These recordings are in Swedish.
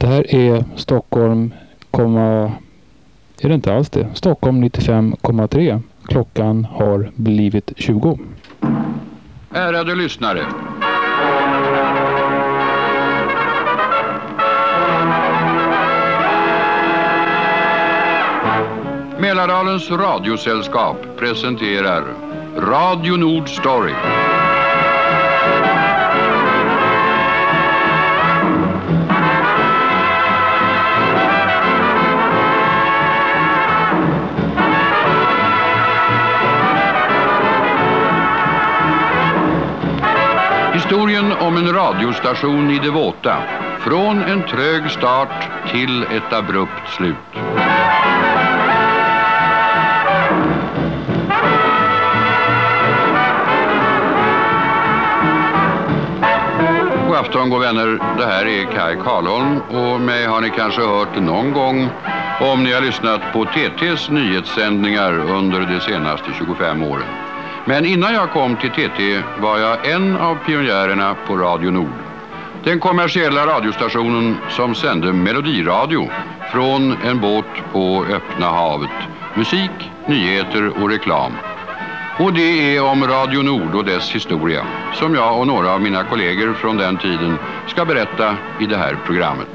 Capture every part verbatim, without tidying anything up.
Det här är Stockholm, komma, är det inte alls det? Stockholm nittiofem komma tre. Klockan har blivit tjugo. Ärade lyssnare. Mälardalens radiosällskap presenterar Radio Nord Story. Historien om en radiostation i det våta, från en trög start till ett abrupt slut. God afton, god vänner, det här är Kai Karlholm och mig har ni kanske hört någon gång om ni har lyssnat på T T:s nyhetssändningar under de senaste tjugofem åren. Men innan jag kom till T T var jag en av pionjärerna på Radio Nord. Den kommersiella radiostationen som sände melodiradio från en båt på öppna havet. Musik, nyheter och reklam. Och det är om Radio Nord och dess historia som jag och några av mina kollegor från den tiden ska berätta i det här programmet.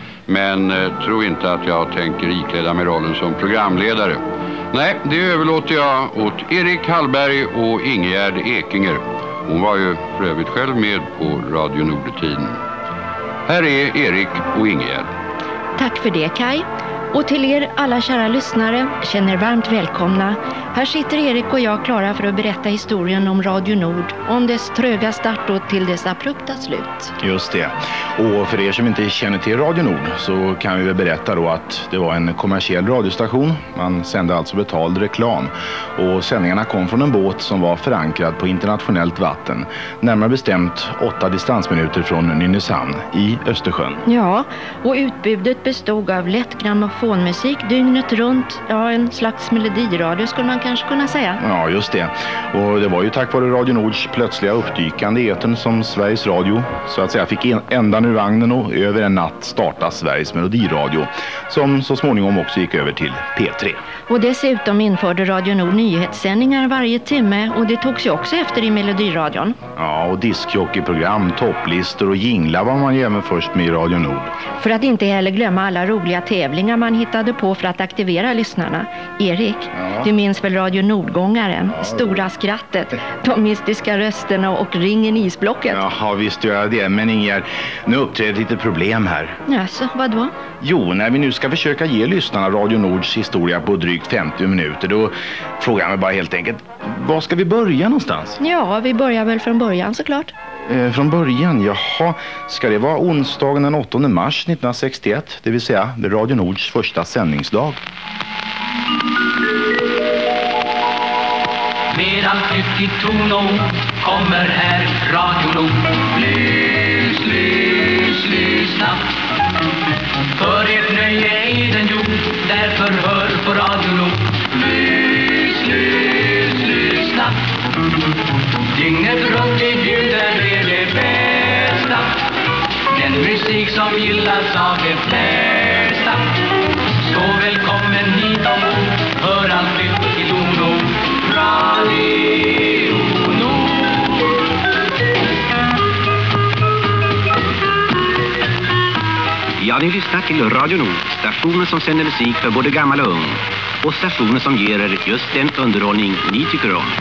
Men eh, tro inte att jag tänker ikläda mig rollen som programledare. Nej, det överlåter jag åt Erik Hallberg och Ingegärd Ekinger. Hon var ju för övrigt själv med på Radio Nord-tiden. Här är Erik och Ingegärd. Tack för det, Kai. Och till er alla kära lyssnare, känner varmt välkomna. Här sitter Erik och jag klara för att berätta historien om Radio Nord, om dess tröga start och till dess abrupta slut. Just det. Och för er som inte känner till Radio Nord så kan vi väl berätta då att det var en kommersiell radiostation. Man sände alltså betald reklam. Och sändningarna kom från en båt som var förankrad på internationellt vatten. Närmare bestämt åtta distansminuter från Nynäshamn i Östersjön. Ja, och utbudet bestod av lätt grammofonmusik dygnet runt. Ja, en slags melodiradio skulle man kanske kunna säga. Ja, just det. Och det var ju tack vare Radio Nords plötsliga uppdykande i etern som Sveriges Radio så att säga fick ändan ur vagnen och över en natt starta Sveriges melodiradio som så småningom också gick över till P tre. Och dessutom införde Radio Nord nyhetssändningar varje timme och det togs ju också efter i melodiradion. Ja, och diskjockeyprogram, topplistor och jinglar var man ju även först med i Radio Nord. För att inte heller glömma alla roliga tävlingar man hittade på för att aktivera lyssnarna. Erik, ja. Du minns väl Radio Nordgångaren, ja. Stora skrattet, de mystiska rösterna och ringen i isblocket? Ja, visst gör jag det, men Ingegärd, nu uppträder lite problem här. Jaså, vadå? Jo, när vi nu ska försöka ge lyssnarna Radio Nords historia på drygt femtio minuter, då frågar jag mig bara helt enkelt, var ska vi börja någonstans? Ja, vi börjar väl från början såklart. Eh, från början, jaha. Ska det vara onsdagen den åttonde mars nittonhundrasextioett, det vill säga vid Radio Nords första sändningsdag? Med allt nytt i ton och kommer här Radio Nord. Lys, lys, lyssna. För ert nöje är den gjord, därför hör på Radio Nord. Lys, lys, lyssna. Dygnet runt i bjuder är det bästa. Den musik som gillas av de flesta. Så välkommen hit ombord, hör allt nytt i ton och Radio Nord. Ja, ni lyssnar till Radio Nord, stationen som sänder musik för både gammal och ung. Och stationen som ger er just den underhållning ni tycker om.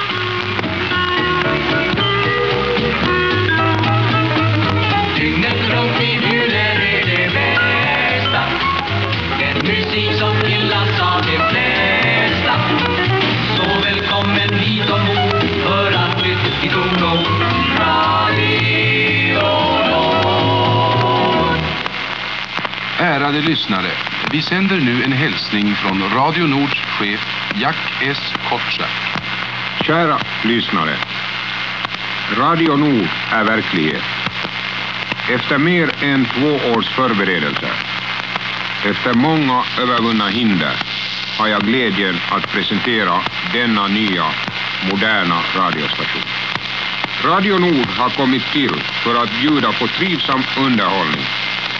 Dygnet runt i bjuder är det bästa. Den musik som gillas av de flesta. Så välkommen hit ombord, hör allt nytt i ton och Radio Nord. Ärade lyssnare, vi sänder nu en hälsning från Radio Nords chef Jack S. Kortsack. Kära lyssnare, Radio Nord är verklighet. Efter mer än två års förberedelser, efter många övervunna hinder, har jag glädjen att presentera denna nya, moderna radiostation. Radio Nord har kommit till för att bjuda på trivsam underhållning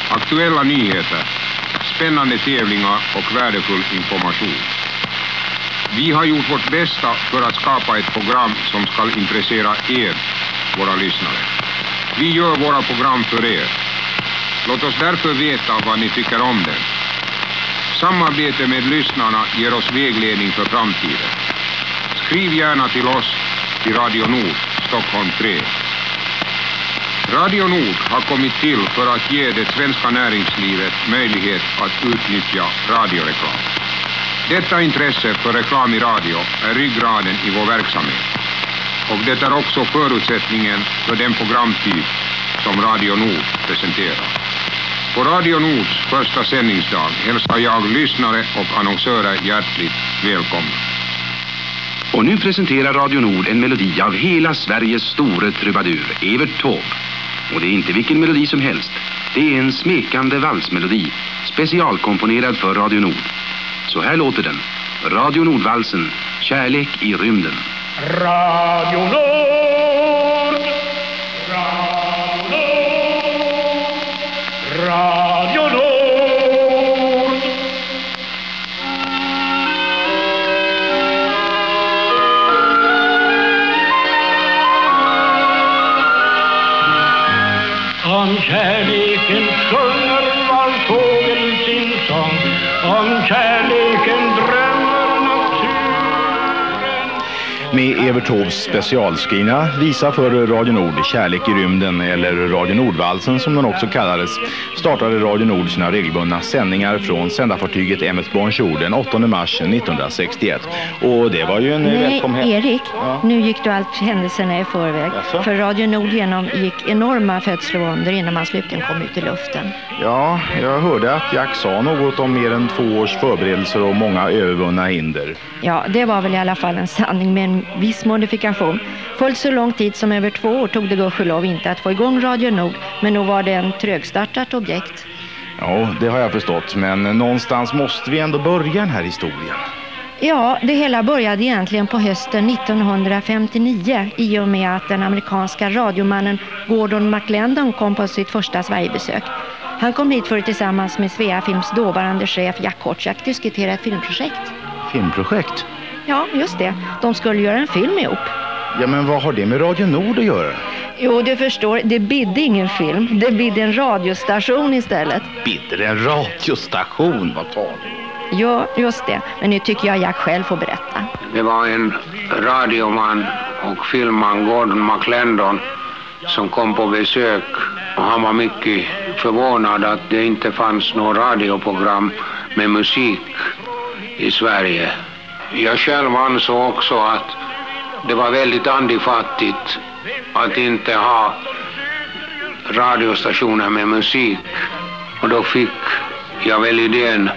aktuella nyheter, spännande tävlingar och värdefull information. Vi har gjort vårt bästa för att skapa ett program som ska intressera er, våra lyssnare. Vi gör våra program för er. Låt oss därför veta vad ni tycker om det. Samarbete med lyssnarna ger oss vägledning för framtiden. Skriv gärna till oss till Radio Nord, Stockholm tre. Radio Nord har kommit till för att ge det svenska näringslivet möjlighet att utnyttja radioreklam. Detta intresse för reklam i radio är ryggraden i vår verksamhet. Och det är också förutsättningen för den programtyp som Radio Nord presenterar. På Radio Nords första sändningsdag hälsar jag lyssnare och annonsörer hjärtligt välkomna. Och nu presenterar Radio Nord en melodi av hela Sveriges store trubadur, Evert Taube. Och det är inte vilken melodi som helst. Det är en smekande valsmelodi, specialkomponerad för Radio Nord. Så här låter den. Radio Nordvalsen, Kärlek i rymden. Radio Nord, Radio Nord, Radio Nord. Om kärleken sjunger var fågel sin sång, om kärleken drömmer naturen. Med Evert Taubes specialskrivna visa för Radio Nord, Kärlek i rymden, eller Radio Nordvalsen som den också kallades, startade Radio Nord sina regelbundna sändningar från sändarfartyget M S Bonjour den åttonde mars nittonhundrasextioett. Och det var ju en Nej, välkommen... Erik, Ja. nu gick du allt händelserna i förväg. Jaså? För Radio Nord genomgick enorma födslovåndor innan man slutligen kom ut i luften. Ja, jag hörde att Jack sa något om mer än två års förberedelser och många övervunna hinder. Ja, det var väl i alla fall en sanning med en viss modifikation. Fullt så lång tid som över två år tog det gudskelov inte att få igång Radio Nord, men nog var det en trögstartat objekt. Ja, det har jag förstått, men någonstans måste vi ändå börja den här historien. Ja, det hela började egentligen på hösten nittonhundrafemtionio i och med att den amerikanska radiomannen Gordon McLendon kom på sitt första Sverigebesök. Han kom hit för att tillsammans med Svea Films dåvarande chef Jack Kortchak diskutera ett filmprojekt. Filmprojekt? Ja, just det. De skulle göra en film ihop. Ja, men vad har det med Radio Nord att göra? Jo, du förstår, det bidde ingen film. Det bidde en radiostation istället. Bidde det en radiostation? Vad tar du? Ja, just det. Men nu tycker jag Jack själv får berätta. Det var en radioman och filmman, Gordon McLendon, som kom på besök, och han var mycket förvånad att det inte fanns något radioprogram med musik i Sverige. Jag själv ansåg också att det var väldigt andefattigt att inte ha radiostationer med musik, och då fick jag väl idén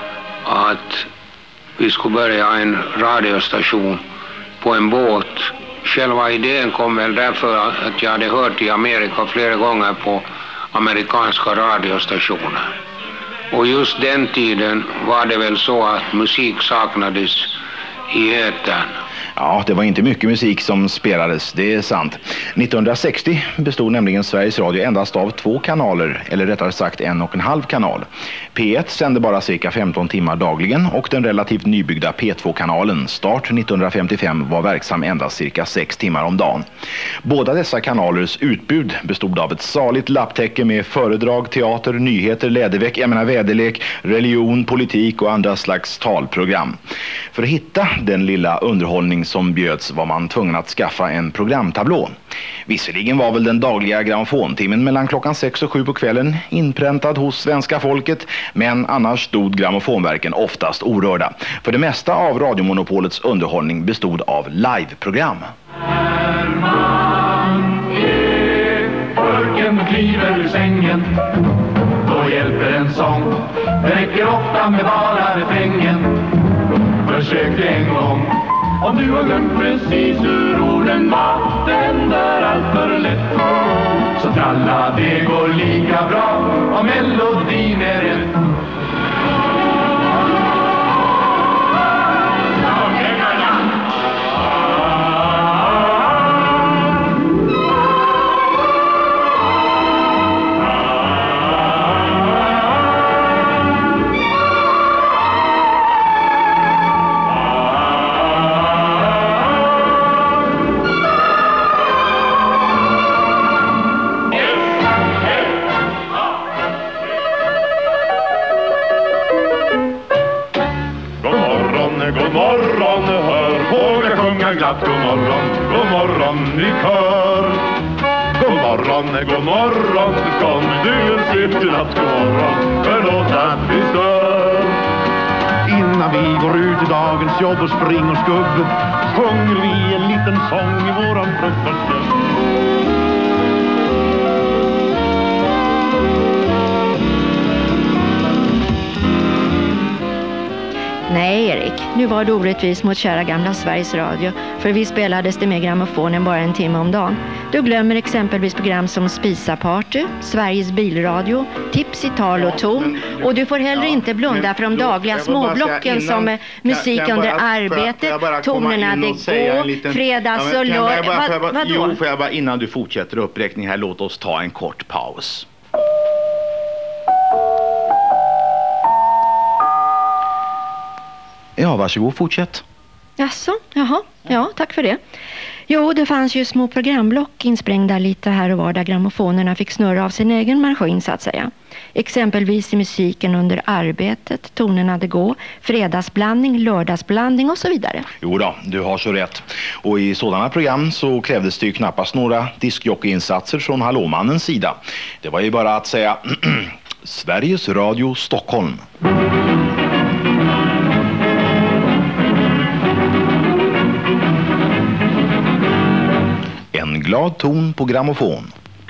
att vi skulle börja en radiostation på en båt. Själva idén kom väl därför att jag hade hört i Amerika flera gånger på amerikanska radiostationer. Och just den tiden var det väl så att musik saknades i etern. Ja, det var inte mycket musik som spelades, det är sant. nittonhundrasextio bestod nämligen Sveriges Radio endast av två kanaler, eller rättare sagt en och en halv kanal. P ett sände bara cirka femton timmar dagligen, och den relativt nybyggda P två-kanalen Start nittonhundrafemtiofem var verksam endast cirka sex timmar om dagen. Båda dessa kanalers utbud bestod av ett saligt lapptäcke med föredrag, teater, nyheter, läderväck, jag menar väderlek, religion, politik och andra slags talprogram. För att hitta den lilla underhållning som bjöds var man tvungen att skaffa en programtablå. Visserligen var väl den dagliga grammofontimmen mellan klockan sex och sju på kvällen inpräntad hos svenska folket, men annars stod grammofonverken oftast orörda. För det mesta av radiomonopolets underhållning bestod av liveprogram. Pojken kliver ur sängen, då hjälper en sång. Det räcker ofta med bara refrängen. Försök det en gång. Om du har glömt precis hur orden var, den där allt för lätt. Så tralla, det går lika bra om melodin är rätt. natt, god morgon, god morgon i kör. God morgon, god morgon, kom du en sent i natt, god morgon, förlåt att vi stör. Innan vi går ut i dagens jobb och spring och skubb, sjunger vi en liten sång i våran frukoststund. Nej, Erik, nu var det orättvis mot kära gamla Sveriges Radio, för vi spelades det med grammofonen bara en timme om dagen. Du glömmer exempelvis program som Spisa Party, Sveriges bilradio, Tips i tal och ton, och du får heller inte blunda för de dagliga småblocken som musik under arbetet, tonerna det går, fredags och lördag. Vad, vadå? Jo, får jag bara innan du fortsätter uppräkning här, låt oss ta en kort paus. Ja, varsågod, fortsätt. Jaså, jaha, ja, tack för det. Jo, det fanns ju små programblock insprängda lite här och var där grammofonerna fick snurra av sin egen maskin så att säga. Exempelvis i musiken under arbetet, tonerna det går, fredagsblandning, lördagsblandning och så vidare. Jo då, du har så rätt. Och i sådana program så krävdes det ju knappast några diskjockeyinsatser från hallåmannens sida. Det var ju bara att säga Sveriges Radio Stockholm. En glad ton på grammofon.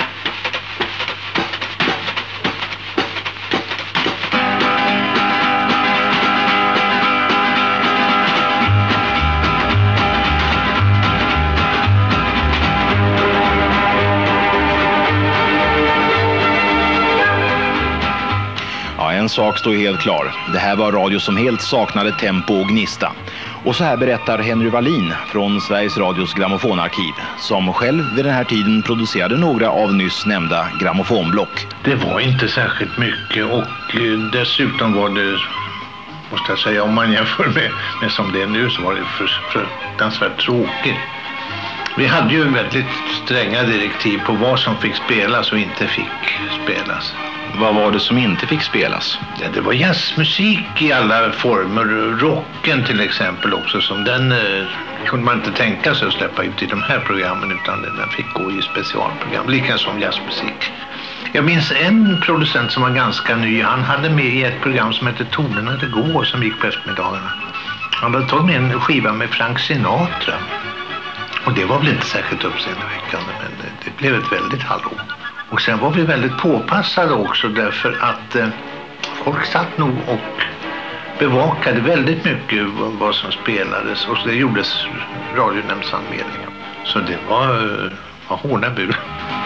Ja, en sak står helt klar. Det här var radio som helt saknade tempo och gnista. Och så här berättar Henry Wallin från Sveriges Radios grammofonarkiv, som själv vid den här tiden producerade några av nyss nämnda grammofonblock. Det var inte särskilt mycket, och dessutom var det, måste jag säga, om man jämför med, med som det är nu, så var det för, fruktansvärt tråkigt. Vi hade ju väldigt stränga direktiv på vad som fick spelas och inte fick spelas. Vad var det som inte fick spelas? Ja, det var jazzmusik i alla former. Rocken till exempel också. Som den eh, kunde man inte tänka sig att släppa ut i de här programmen, utan den fick gå i specialprogram. Lika som jazzmusik. Jag minns en producent som var ganska ny. Han hade med i ett program som hette Tonerna det går, som gick på eftermiddagarna. Han hade tagit med en skiva med Frank Sinatra. Och det var väl inte särskilt uppseendeväckande, men det, det blev ett väldigt hallå. Och sen var vi väldigt påpassade också, därför att eh, folk satt nog och bevakade väldigt mycket vad, vad som spelades. Och så det gjordes radionämndsanmälningar. Så det var, eh, var hårda bud.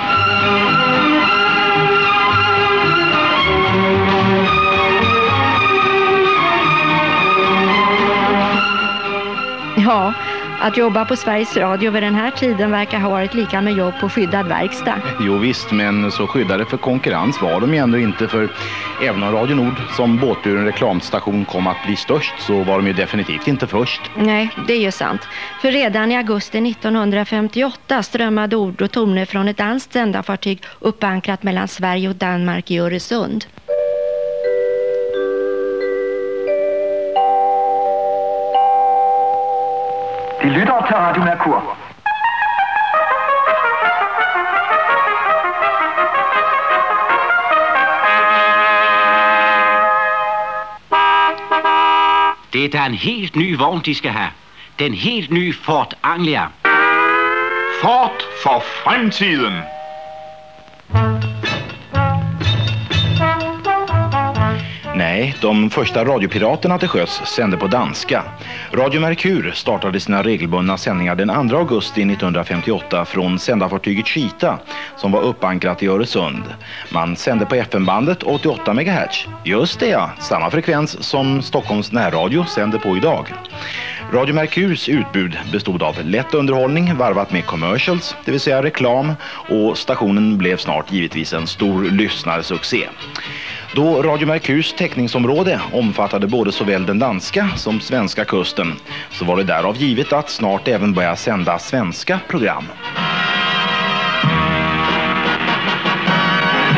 Ja, att jobba på Sveriges Radio vid den här tiden verkar ha varit lika med jobb på skyddad verkstad. Jo visst, men så skyddade för konkurrens var de ju ändå inte, för även om Radio Nord som båtburen reklamstation kom att bli störst, så var de ju definitivt inte först. Nej, det är ju sant. För redan i augusti nittonhundrafemtioåtta strömmade ord och toner från ett danskt sändarfartyg uppankrat mellan Sverige och Danmark i Öresund. De lytter til Radio Merkur. Det er en helt ny vogn, de skal have. Den helt nye Ford Anglia. Ford for fremtiden. Nej, de första radiopiraterna till sjöss sände på danska. Radio Merkur startade sina regelbundna sändningar den andra augusti nittonhundrafemtioåtta från sändarfartyget Cheetah, som var uppankrat i Öresund. Man sände på F M-bandet åttioåtta megahertz. Just det, ja, samma frekvens som Stockholms närradio sänder på idag. Radio Merkurs utbud bestod av lätt underhållning varvat med commercials, det vill säga reklam, och stationen blev snart givetvis en stor lyssnarsuccé. Då Radio Merkurs täckningsområde omfattade både såväl den danska som svenska kusten, så var det därav givet att snart även börja sända svenska program.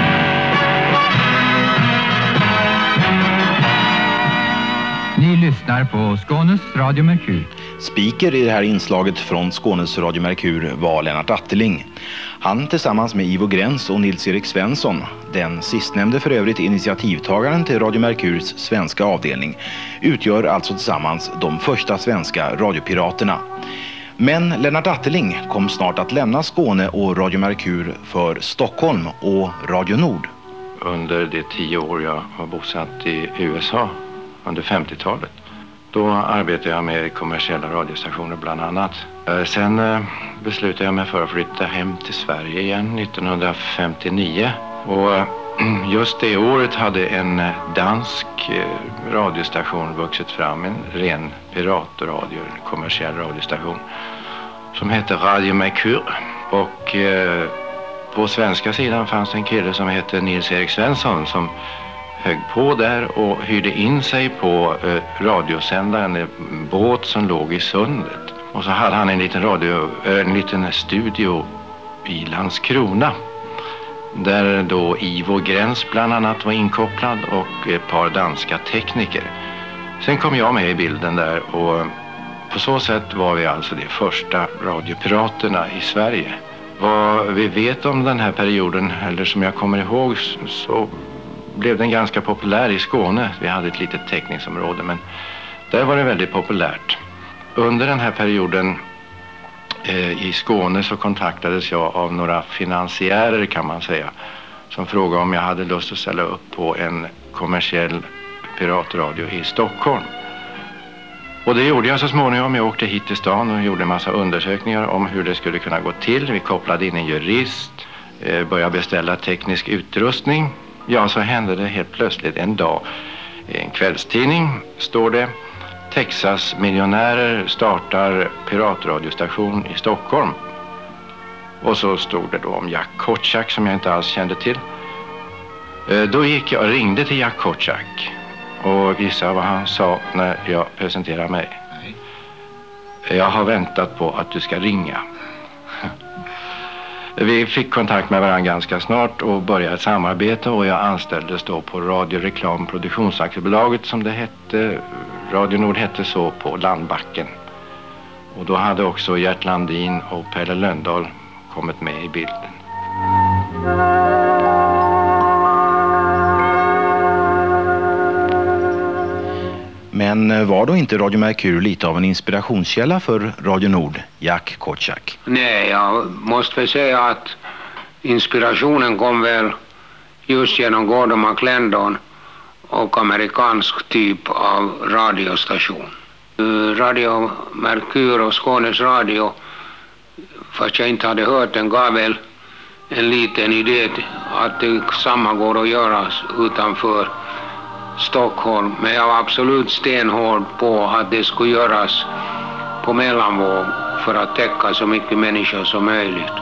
Ni lyssnar lyssnar på Skånes Radio Merkur. Speaker i det här inslaget från Skånes Radio Merkur var Lennart Atteling. Han tillsammans med Ivo Gräns och Nils-Erik Svensson, den sistnämnde för övrigt initiativtagaren till Radio Merkurs svenska avdelning, utgör alltså tillsammans de första svenska radiopiraterna. Men Lennart Atteling kom snart att lämna Skåne och Radio Merkur för Stockholm och Radio Nord. Under de tio år jag var bosatt i U S A under femtiotalet. Då arbetade jag med kommersiella radiostationer bland annat. Sen beslutade jag mig för att flytta hem till Sverige igen nittonhundrafemtionio. Och just det året hade en dansk radiostation vuxit fram, en ren piratradio, en kommersiell radiostation som hette Radio Merkur. Och eh, på svenska sidan fanns en kille som hette Nils-Erik Svensson som högg på där och hyrde in sig på eh, radiosändaren, en båt som låg i sundet. Och så hade han en liten, radio, en liten studio i Landskrona där då Ivo Gräns bland annat var inkopplad och ett par danska tekniker. Sen kom jag med i bilden där och på så sätt var vi alltså de första radiopiraterna i Sverige. Vad vi vet om den här perioden, eller som jag kommer ihåg, så blev den ganska populär i Skåne. Vi hade ett litet täckningsområde, men där var det väldigt populärt. Under den här perioden eh, i Skåne så kontaktades jag av några finansiärer kan man säga, som frågade om jag hade lust att ställa upp på en kommersiell piratradio i Stockholm. Och det gjorde jag så småningom. Jag åkte hit till stan och gjorde en massa undersökningar om hur det skulle kunna gå till. Vi kopplade in en jurist, eh, började beställa teknisk utrustning. Ja, så hände det helt plötsligt en dag. I en kvällstidning står det: Texas miljonärer startar piratradiostation i Stockholm. Och så stod det då om Jack Kotschack som jag inte alls kände till. Eh, då gick jag och ringde till Jack Kotschack. Och gissa vad han sa när jag presenterade mig. Nej. Jag har väntat på att du ska ringa. Vi fick kontakt med varandra ganska snart och började ett samarbete, och jag anställdes då på Radio Reklam Produktionsaktiebolaget som det hette. Radio Nord hette så på Landbacken. Och då hade också Gert Landin och Pelle Lönndahl kommit med i bilden. Men var då inte Radio Merkur lite av en inspirationskälla för Radio Nord, Jack Kotschack? Nej, jag måste väl säga att inspirationen kom väl just genom Gordon McClendon och amerikansk typ av radiostation. Radio Merkur och Skånes Radio, fast jag inte hade hört den, gav väl en liten idé att det samma går att göra utanför Stockholm, men jag var absolut stenhård på att det skulle göras på mellanvåg för att täcka så mycket människor som möjligt.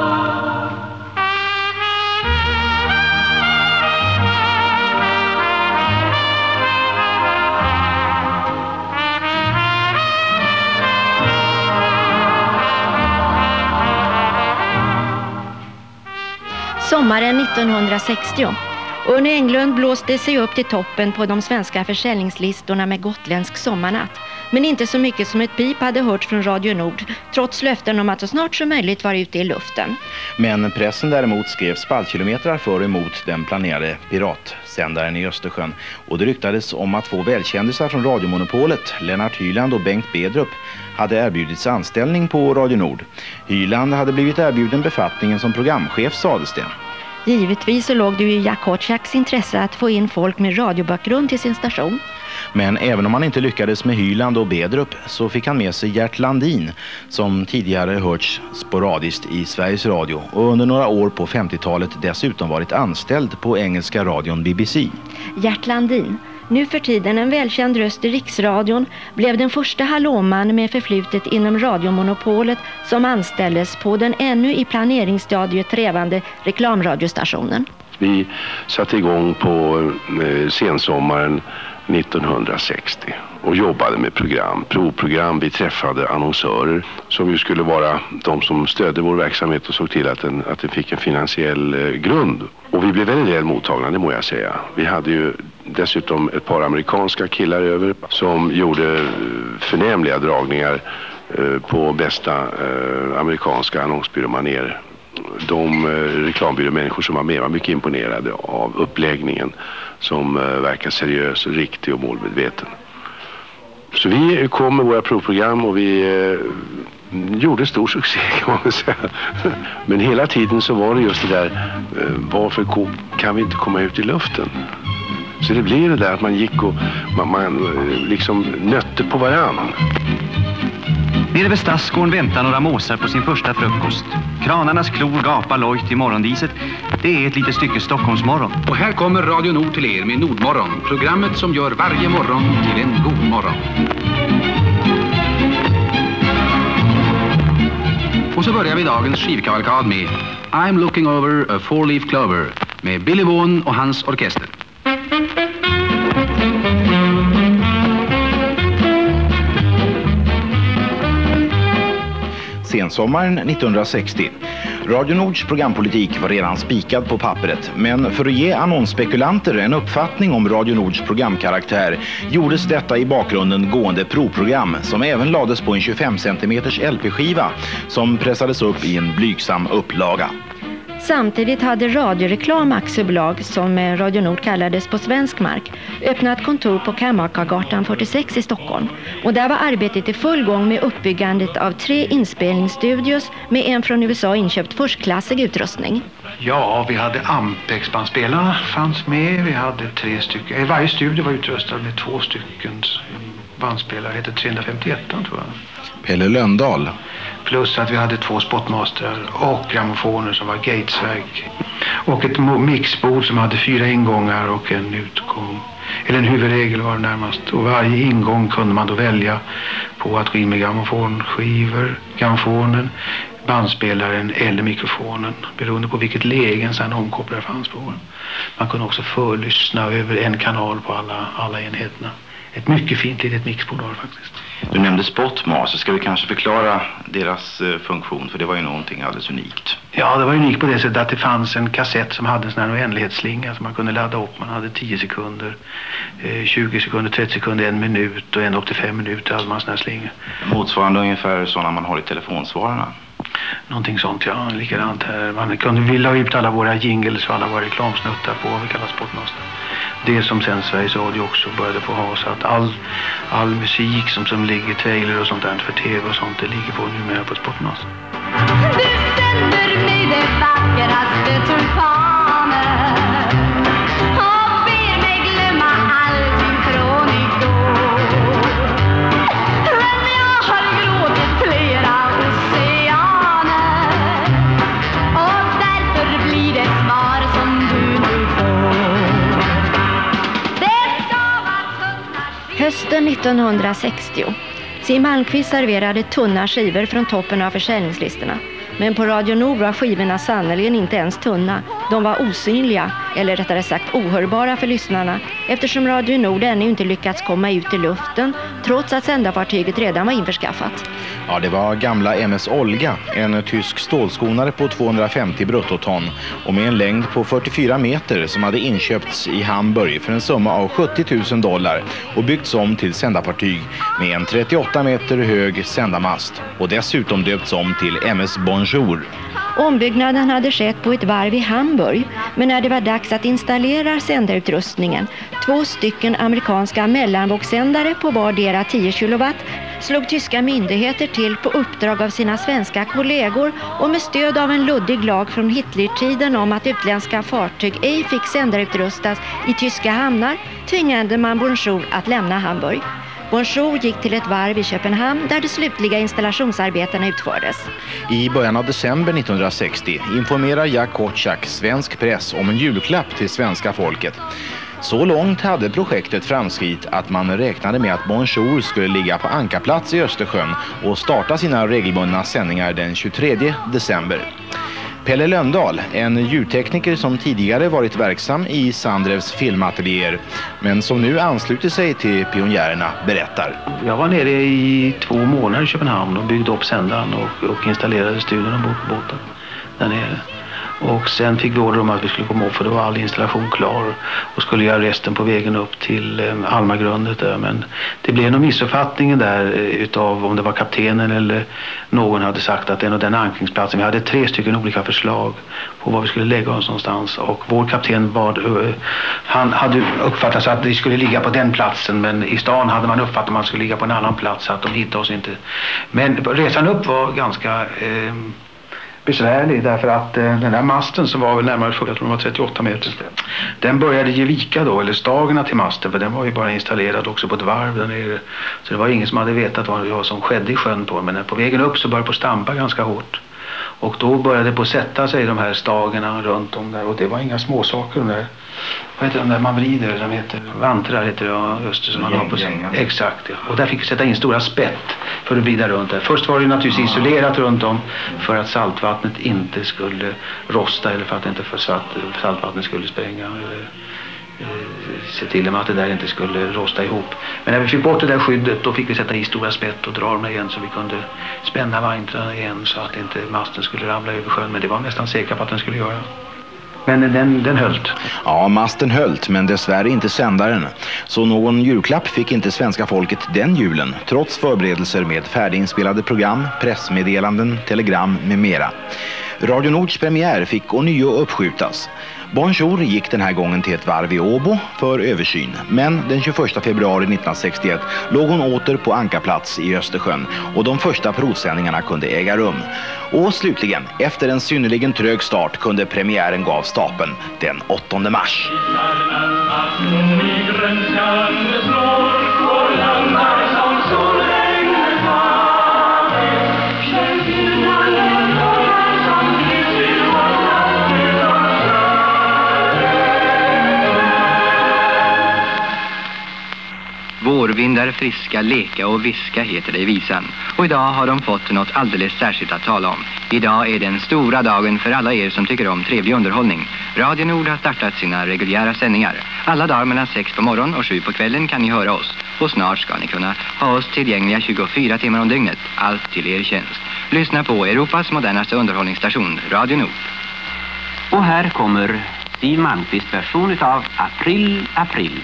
Sommaren nittonhundrasextio. Örne Englund blåste sig upp till toppen på de svenska försäljningslistorna med gotländsk sommarnatt. Men inte så mycket som ett pip hade hörts från Radio Nord, trots löften om att så snart som möjligt vara ute i luften. Men pressen däremot skrev spaltkilometrar för och emot den planerade piratsändaren i Östersjön. Och det ryktades om att två välkändisar från radiomonopolet, Lennart Hyland och Bengt Bedrup, hade erbjudits anställning på Radio Nord. Hyland hade blivit erbjuden befattningen som programchef, sades det. Givetvis så låg det ju i Jack Kotschaks intresse att få in folk med radiobakgrund till sin station. Men även om han inte lyckades med Hyland och Bedrup så fick han med sig Gert Landin, som tidigare hörts sporadiskt i Sveriges Radio och under några år på femtiotalet dessutom varit anställd på engelska radion B B C. Gert Landin, nu för tiden en välkänd röst i riksradion, blev den första hallåman med förflutet inom radiomonopolet som anställdes på den ännu i planeringsstadiet trävande reklamradiostationen. Vi satte igång på eh, sensommaren nittonhundrasextio och jobbade med program, provprogram. Vi träffade annonsörer som ju skulle vara de som stödde vår verksamhet och såg till att den, att den fick en finansiell eh, grund. Och vi blev väldigt väl mottagna, det må jag säga. Vi hade ju dessutom ett par amerikanska killar över som gjorde förnämliga dragningar på bästa amerikanska annonsbyråmanér. De reklambyråmänniskor som var med var mycket imponerade av uppläggningen som verkar seriös, riktig och målmedveten. Så vi kom med våra provprogram och vi eh, gjorde stor succé, kan man säga. Men hela tiden så var det just det där, eh, varför kan vi inte komma ut i luften? Så det blir det där att man gick och man, man liksom nötte på varann. Nere vid Stadsgården väntar några måsar på sin första frukost. Kranarnas klor gapar lojt i morgondiset. Det är ett litet stycke Stockholmsmorgon. Och här kommer Radio Nord till er med Nordmorgon. Programmet som gör varje morgon till en god morgon. Och så börjar vi dagens skivkavalkad med I'm looking over a four-leaf clover med Billy Vaughan och hans orkester. Sensommaren nittonhundrasextio. Radio Nords programpolitik var redan spikad på pappret, men för att ge annonsspekulanter en uppfattning om Radio Nords programkaraktär gjordes detta i bakgrunden gående provprogram som även lades på en tjugofem centimeters L P-skiva som pressades upp i en blygsam upplaga. Samtidigt hade Radioreklam aktiebolag, som Radio Nord kallades på svensk mark, öppnat kontor på Kammarkagatan fyrtiosex i Stockholm. Och där var arbetet i full gång med uppbyggandet av tre inspelningsstudios med en från U S A inköpt förstklassig utrustning. Ja, vi hade Ampex-bandspelarna fanns med. Vi hade tre stycken. Varje studio var utrustad med två stycken bandspelare. Det hette trehundrafemtioett, tror jag. Pelle Lönndahl. Plus att vi hade två spotmaster och grammofoner som var gatesverk. Och ett mixbord som hade fyra ingångar och en utgång. Eller en huvudregel var det närmast. Och varje ingång kunde man då välja på att gå in med grammofonskivor, grammofonen, bandspelaren eller mikrofonen. Beroende på vilket läge en sån omkopplare fanns på. Man kunde också förlyssna över en kanal på alla, alla enheterna. Ett mycket fint litet mixbord var det faktiskt. Du nämnde Spotmaster, ska vi kanske förklara deras eh, funktion, för det var ju någonting alldeles unikt. Ja, det var unikt på det sättet att det fanns en kassett som hade en sån här oändlighetsslinga som man kunde ladda upp. Man hade tio sekunder, eh, tjugo sekunder, trettio sekunder, en minut och ända upp till fem minuter hade man sån här slinga. Motsvarande ungefär sådana man har i telefonsvararna. Någonting sånt, ja, likadant här. Man kunde vilja ha ut alla våra jingles och alla våra reklamsnuttar på vad vi kallar Spotmaster. Det som sen Sveriges Radio också började få ha, så att all, all musik som, som ligger, trailer och sånt där för tv och sånt, det ligger på numera på Spotmaster. Du sänder mig det vackraste tulpaner och ber mig glömma allting från igår. Men jag har gråtit flera oceaner och därför blir det svar som du nu får. Hösten nittonhundrasextio. Siw Malmkvist serverade tunna skivor från toppen av försäljningslistorna. Men på Radio Nord var skivorna sannoliken inte ens tunna. De var osynliga, eller rättare sagt ohörbara för lyssnarna, eftersom Radio Nord ännu inte lyckats komma ut i luften, trots att sändarfartyget redan var införskaffat. Ja, det var gamla M S Olga, en tysk stålskonare på tvåhundrafemtio bruttoton och med en längd på fyrtiofyra meter som hade inköpts i Hamburg för en summa av sjuttio tusen dollar och byggts om till sändarfartyg med en trettioåtta meter hög sändarmast och dessutom döpts om till M S Bonjour. Ombyggnaden hade skett på ett varv i Hamburg, men när det var dags att installera sändarutrustningen, två stycken amerikanska mellanvågssändare på vardera tio kilowatt, slog tyska myndigheter till på uppdrag av sina svenska kollegor och med stöd av en luddig lag från Hitlertiden om att utländska fartyg ej fick sändarutrustas i tyska hamnar, tvingade man Bonjour att lämna Hamburg. Bonjour gick till ett varv i Köpenhamn där de slutliga installationsarbetena utfördes. I början av december nittonhundrasextio informerar Jack Kotschack svensk press om en julklapp till svenska folket. Så långt hade projektet framskridit att man räknade med att Bonjour skulle ligga på ankarplats i Östersjön och starta sina regelbundna sändningar den tjugotredje december. Pelle Lönndahl, en ljudtekniker som tidigare varit verksam i Sandrevs filmateljéer men som nu ansluter sig till pionjärerna, berättar. Jag var nere i två månader i Köpenhamn och byggde upp sändaren och, och installerade studion ombord på båten där nere. Och sen fick vi order om att vi skulle komma upp, för då var all installation klar och skulle göra resten på vägen upp till eh, Almagrundet där. Men det blev någon missuppfattning där eh, utav om det var kaptenen eller någon hade sagt att den och den ankringsplatsen. Vi hade tre stycken olika förslag på var vi skulle lägga oss någonstans, och vår kapten bad, eh, han hade uppfattat så att vi skulle ligga på den platsen, men i stan hade man uppfattat att man skulle ligga på en annan plats, så att de hittade oss inte. Men resan upp var ganska eh, besvärlig, därför att eh, den där masten som var väl närmare för, jag tror det var trettioåtta meter, den började ge vika då, eller stagerna till masten, för den var ju bara installerad också på ett varv där nere, så det var ingen som hade vetat vad det var som skedde i sjön på, men på vägen upp så började det på stampa ganska hårt. Och då började det på sätta sig de här stagerna runt om där, och det var inga småsaker de där. Vad heter de där man vrider? De heter vantrar, heter det, ja, just det, som man har på sig. Exakt, ja. Och där fick vi sätta in stora spett för att vrida runt där. Först var det naturligtvis isolerat runt om för att saltvattnet inte skulle rosta, eller för att inte för salt, saltvattnet skulle spränga, eller se till att det där inte skulle rosta ihop. Men när vi fick bort det där skyddet, då fick vi sätta i stora spett och dra dem igen, så vi kunde spänna vantrarna igen så att inte masten skulle ramla över sjön. Men det var nästan säkert på att den skulle göra. Men den, den höllt. Ja, masten höllt, men dessvärre inte sändaren. Så någon julklapp fick inte svenska folket den julen, trots förberedelser med färdiginspelade program, pressmeddelanden, telegram med mera. Radio Nords premiär fick ånyo uppskjutas. Bonjour gick den här gången till ett varv i Åbo för översyn, men den tjugoförsta februari nittonhundrasextioett låg hon åter på ankarplats i Östersjön, och de första provsändningarna kunde äga rum. Och slutligen, efter en synnerligen trög start, kunde premiären gå av stapeln den åttonde mars. Vårvindar friska, leka och viska heter det i visan. Och idag har de fått något alldeles särskilt att tala om. Idag är den stora dagen för alla er som tycker om trevlig underhållning. Radio Nord har startat sina reguljära sändningar. Alla dagar mellan sex på morgon och sju på kvällen kan ni höra oss. Och snart ska ni kunna ha oss tillgängliga tjugofyra timmar om dygnet. Allt till er tjänst. Lyssna på Europas modernaste underhållningsstation, Radio Nord. Och här kommer Steve Malmqvist version av April, April.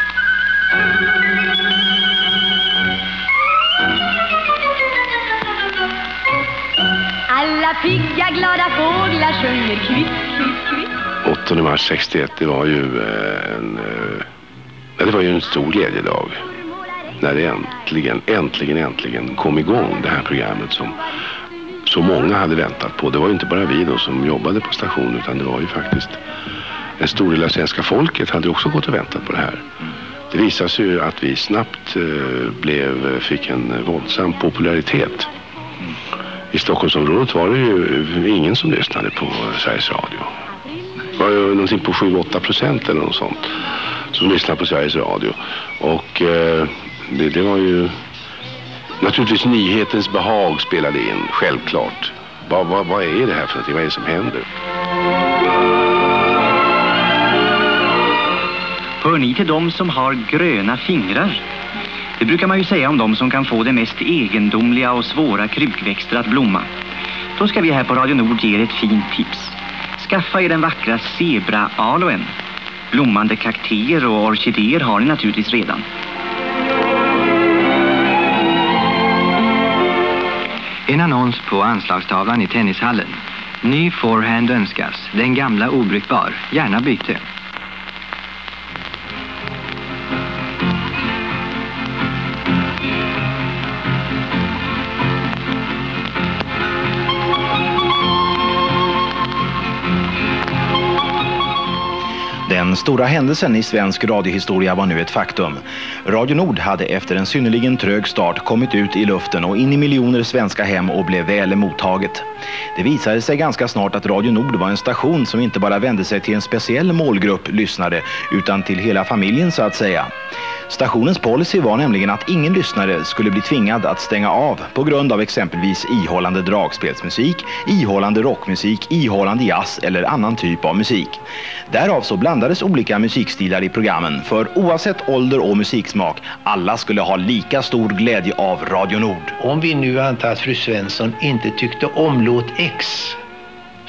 Alla pigga glada fåglar sjunger kvitt, kvitt, kvitt. åttonde mars sextioett, det var ju en, det var ju en stor glädjedag när det äntligen, äntligen, äntligen kom igång det här programmet som så många hade väntat på. Det var ju inte bara vi då som jobbade på stationen, utan det var ju faktiskt en stor del av svenska folket hade också gått och väntat på det här. Det visade sig ju att vi snabbt eh, blev, fick en våldsam popularitet. I Stockholmsområdet var det ju ingen som lyssnade på Sveriges Radio. Det var ju någonting på sju åtta procent eller något sånt som lyssnade på Sveriges Radio. Och eh, det, det var ju naturligtvis nyhetens behag spelade in, självklart. Vad, vad, vad är det här för någonting? Vad är det som händer? Hör ni till dem som har gröna fingrar? Det brukar man ju säga om dem som kan få det mest egendomliga och svåra krukväxter att blomma. Då ska vi här på Radio Nord ge er ett fint tips. Skaffa er den vackra zebra-aloen. Blommande kaktéer och orkidéer har ni naturligtvis redan. En annons på anslagstavlan i tennishallen. Ny forehand önskas. Den gamla obrukbar. Gärna byte. Den stora händelsen i svensk radiohistoria var nu ett faktum. Radio Nord hade efter en synnerligen trög start kommit ut i luften och in i miljoner svenska hem och blev väl mottaget. Det visade sig ganska snart att Radio Nord var en station som inte bara vände sig till en speciell målgrupp lyssnare utan till hela familjen så att säga. Stationens policy var nämligen att ingen lyssnare skulle bli tvingad att stänga av på grund av exempelvis ihållande dragspelsmusik, ihållande rockmusik, ihållande jazz eller annan typ av musik. Därav så blandades olika musikstilar i programmen, för oavsett ålder och musiksmak, alla skulle ha lika stor glädje av Radio Nord. Om vi nu antar att fru Svensson inte tyckte om låt X,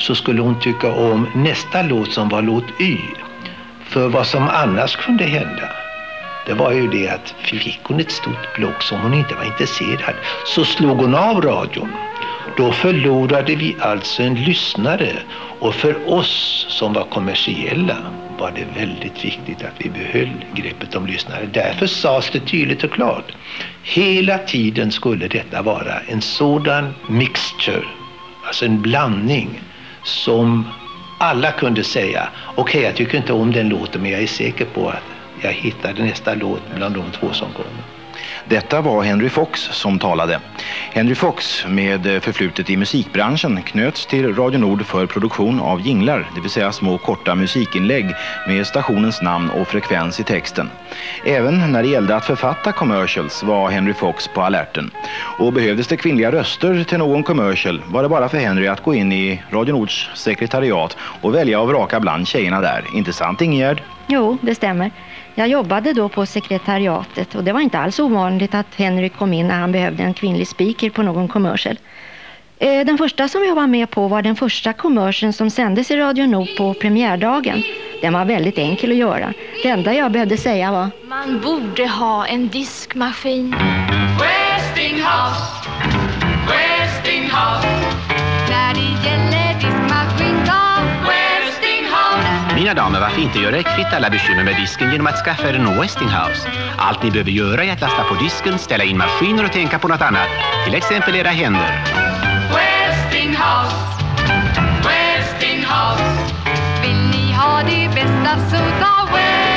så skulle hon tycka om nästa låt som var låt Y. För vad som annars kunde hända, det var ju det att fick hon ett stort block som hon inte var intresserad, så slog hon av radion. Då förlorade vi alltså en lyssnare, och för oss som var kommersiella var det väldigt viktigt att vi behöll greppet om lyssnare. Därför sades det tydligt och klart. Hela tiden skulle detta vara en sådan mixture, alltså en blandning som alla kunde säga, okej, okay, jag tycker inte om den låten, men jag är säker på att jag hittade nästa låt bland de två som kom. Detta var Henry Fox som talade. Henry Fox, med förflutet i musikbranschen, knöts till Radio Nord för produktion av jinglar, det vill säga små korta musikinlägg med stationens namn och frekvens i texten. Även när det gällde att författa commercials var Henry Fox på alerten. Och behövdes det kvinnliga röster till någon commercial var det bara för Henry att gå in i Radio Nords sekretariat och välja och vraka bland tjejerna där. Inte sant, Ingegärd? Jo, det stämmer. Jag jobbade då på sekretariatet och det var inte alls ovanligt att Henry kom in när han behövde en kvinnlig speaker på någon commercial. Den första som jag var med på var den första commercialen som sändes i Radio Nord på premiärdagen. Den var väldigt enkel att göra. Det enda jag behövde säga var: man borde ha en diskmaskin. Westinghouse, Westinghouse. När det gäller diskmaskin då Westinghouse. Mina damer, varför inte göra kvitt alla bekymmer med disken genom att skaffa er en Westinghouse? Allt ni behöver göra är att lasta på disken, ställa in maskiner och tänka på något annat. Till exempel era händer. Westinghouse, Westinghouse. Vill ni ha det bästa så ta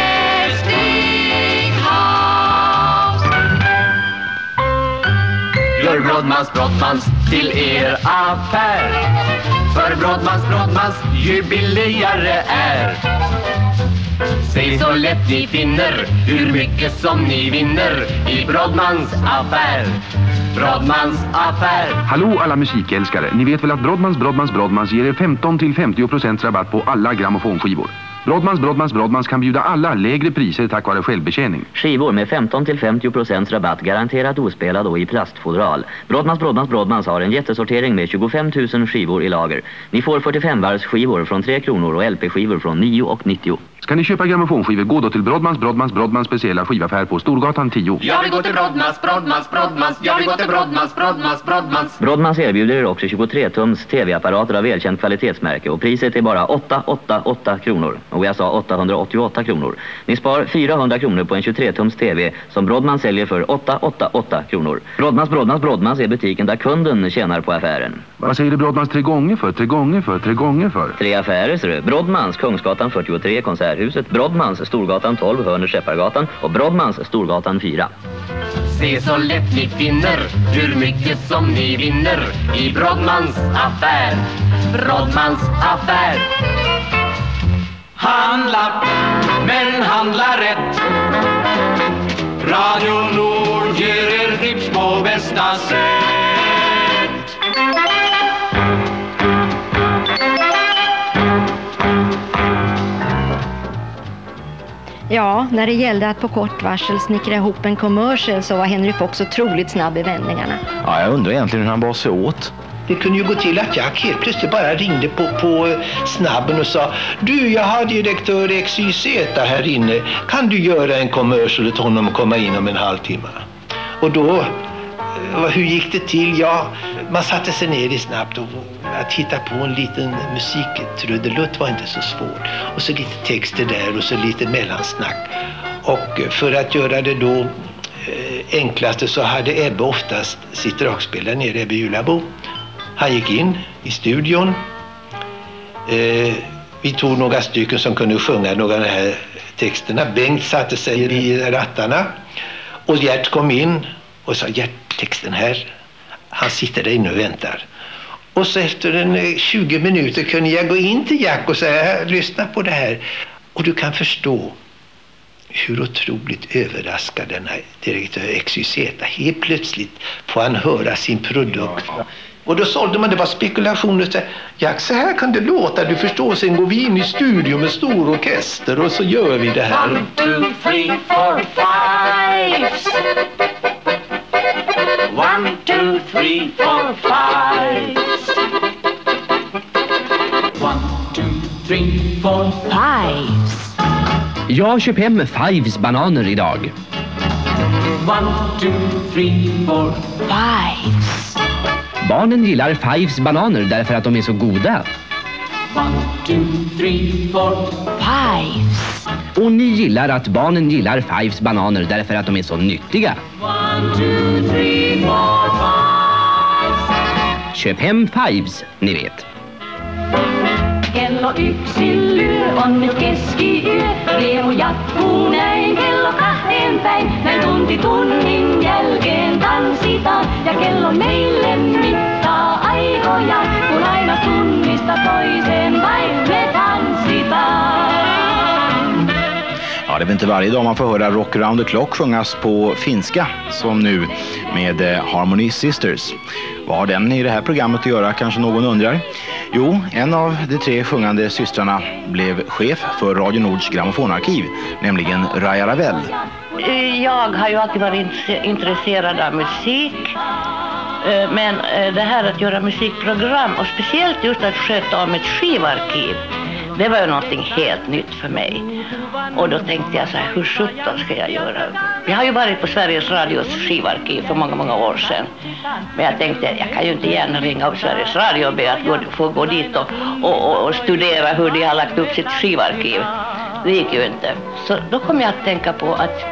Westinghouse. Gör Brodmans Brodmans till er affär. För Brodmans Brodmans ju billigare är. Säg så lätt ni finner hur mycket som ni vinner i Brodmans affär. Brodmans affär. Hallå alla musikälskare, ni vet väl att Brodmans Brodmans Brodmans ger er femton till femtio procent rabatt på alla grammofonskivor. Brodmans Brodmans Brodmans kan bjuda alla lägre priser tack vare självbetjäning. Skivor med femton till femtio procent rabatt, garanterat ospelad och i plastfodral. Brodmans Brodmans Brodmans har en jättesortering med tjugofem tusen skivor i lager. Ni får fyrtiofem vars skivor från tre kronor och L P-skivor från nio och nittio. Ska ni köpa grammofonskivor, gå då till Brodmans Brodmans Brodmans speciella skivaffär på Storgatan tio. Jag vill gå till Brodmans Brodmans Brodmans. Jag vill gå till Brodmans Brodmans Brodmans. Brodmans erbjuder er också tjugotre tums tv-apparater av välkänt kvalitetsmärke och priset är bara åtta hundra åttioåtta kronor. Och jag sa åttahundraåttioåtta kronor. Ni spar fyrahundra kronor på en tjugotre tums tv som Brodmans säljer för åttahundraåttioåtta kronor. Brodmans Brodmans Brodmans är butiken där kunden tjänar på affären. Vad säger du Brodmans tre gånger för, tre gånger för, tre gånger för? Tre affärer ser du. Brodmans, Kungsgatan fyrtiotre, Konserthuset. Brodmans, Storgatan tolv, Hörner Skeppargatan. Och Brodmans, Storgatan fyra. Se så lätt ni finner hur mycket som ni vinner i Brodmans affär. Brodmans affär. Handla, men handla rätt. Radio Nord ger er tips på bästa sätt. Ja, när det gällde att på kort varsel snickra ihop en commercial så var Henry Fox otroligt snabb i vändningarna. Ja, jag undrar egentligen hur han bar sig åt. Det kunde ju gå till att Jack helt plötsligt bara ringde på, på snabben och sa: du, jag har direktör X Y Z här inne. Kan du göra en commercial åt honom och komma in om en halvtimme? Och då, hur gick det till? Ja, man satte sig ner i snabbt och att hitta på en liten musiktrudelutt var inte så svårt. Och så lite texter där och så lite mellansnack. Och för att göra det då eh, enklaste så hade Ebbe oftast sitt dragspelare nere, Ebbe Julabo. Han gick in i studion. Eh, vi tog några stycken som kunde sjunga några av de här texterna. Bengt satte sig i rattarna. Och Gert kom in och sa: Gert, texten här. Han sitter där inne och väntar. Och så efter en tjugo minuter kunde jag gå in till Jack och säga: lyssna på det här. Och du kan förstå hur otroligt överraskad den här direktör X Y Z. Helt plötsligt får han höra sin produkt. Och då sålde man, det var spekulationer. Så, Jack, så här kan det låta, du förstår. Sen går vi in i studion med stor orkester och så gör vi det här. One, two, three, four, five. One, two, three, four, five. Jag köp hem Fives bananer idag. One, two, three, four. Fives. Barnen gillar Fives bananer därför att de är så goda. One, two, three, four. Fives. Och ni gillar att barnen gillar Fives bananer därför att de är så nyttiga. One, two, three, four, fives. Köp hem Fives, ni vet. Kello yksi lyö, on nyt keskiyö. Riemu jatkuu näin kello kahteen päin. Näin tunti tunnin jälkeen tanssitaan. Ja kello meille mittaa aikoja. Kun aina tunnista toiseen vain me tanssitaan. Ja, det är inte varje dag man får höra Rock Around the Clock sjungas på finska, som nu med Harmony Sisters. Vad har den i det här programmet att göra, kanske någon undrar? Jo, en av de tre sjungande systrarna blev chef för Radio Nords grammofonarkiv, nämligen Raja Ravel. Jag har ju alltid varit intresserad av musik, men det här att göra musikprogram och speciellt just att sköta om ett skivarkiv, det var ju någonting helt nytt för mig. Och då tänkte jag så här, hur sjutton ska jag göra? Jag har ju varit på Sveriges Radios skivarkiv för många, många år sedan. Men jag tänkte, jag kan ju inte gärna ringa upp Sveriges Radio och be att gå, få gå dit och, och, och studera hur de har lagt upp sitt skivarkiv. Det gick ju inte. Så då kom jag att tänka på att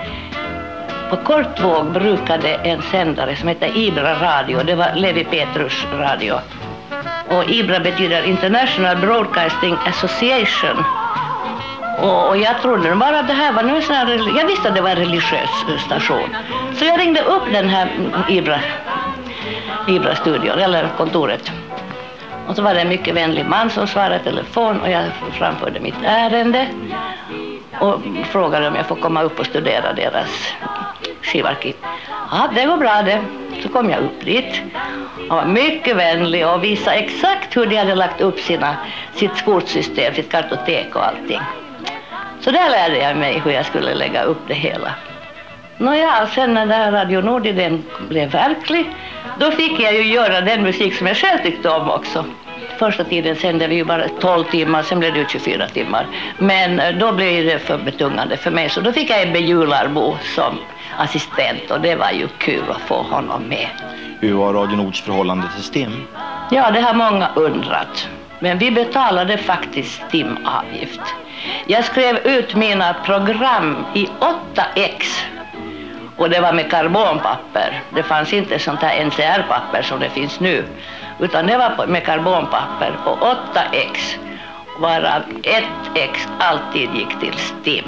på kortvåg brukade en sändare som heter Ibra Radio, det var Levi Petrus radio. Och Ibra betyder International Broadcasting Association. Och, och jag trodde bara att det här var nu en sån här, jag visste att det var en religiös station. Så jag ringde upp den här Ibra, Ibra studion, eller kontoret. Och så var det en mycket vänlig man som svarade telefon och jag framförde mitt ärende. Och frågade om jag får komma upp och studera deras skivarkiv. Ja, det går bra det. Så kom jag upp dit. Han var mycket vänlig och visade exakt hur de hade lagt upp sina, sitt skolsystem, sitt kartotek och allting. Så där lärde jag mig hur jag skulle lägga upp det hela. Nåja, sen när det här Radio Nord den blev verklig, då fick jag ju göra den musik som jag själv tyckte om också. Första tiden sände vi ju bara tolv timmar, sen blev det ju tjugofyra timmar. Men då blev det för betungande för mig, så då fick jag en Bejularbo som assistent och det var ju kul att få honom med. Hur var Radio Nords förhållande till STIM? Ja, det har många undrat. Men vi betalade faktiskt STIM-avgift. Jag skrev ut mina program i åtta ex. Och det var med karbonpapper. Det fanns inte sånt här N C R-papper som det finns nu. Utan det var med karbonpapper på åtta ex. Varav ett ex alltid gick till STIM.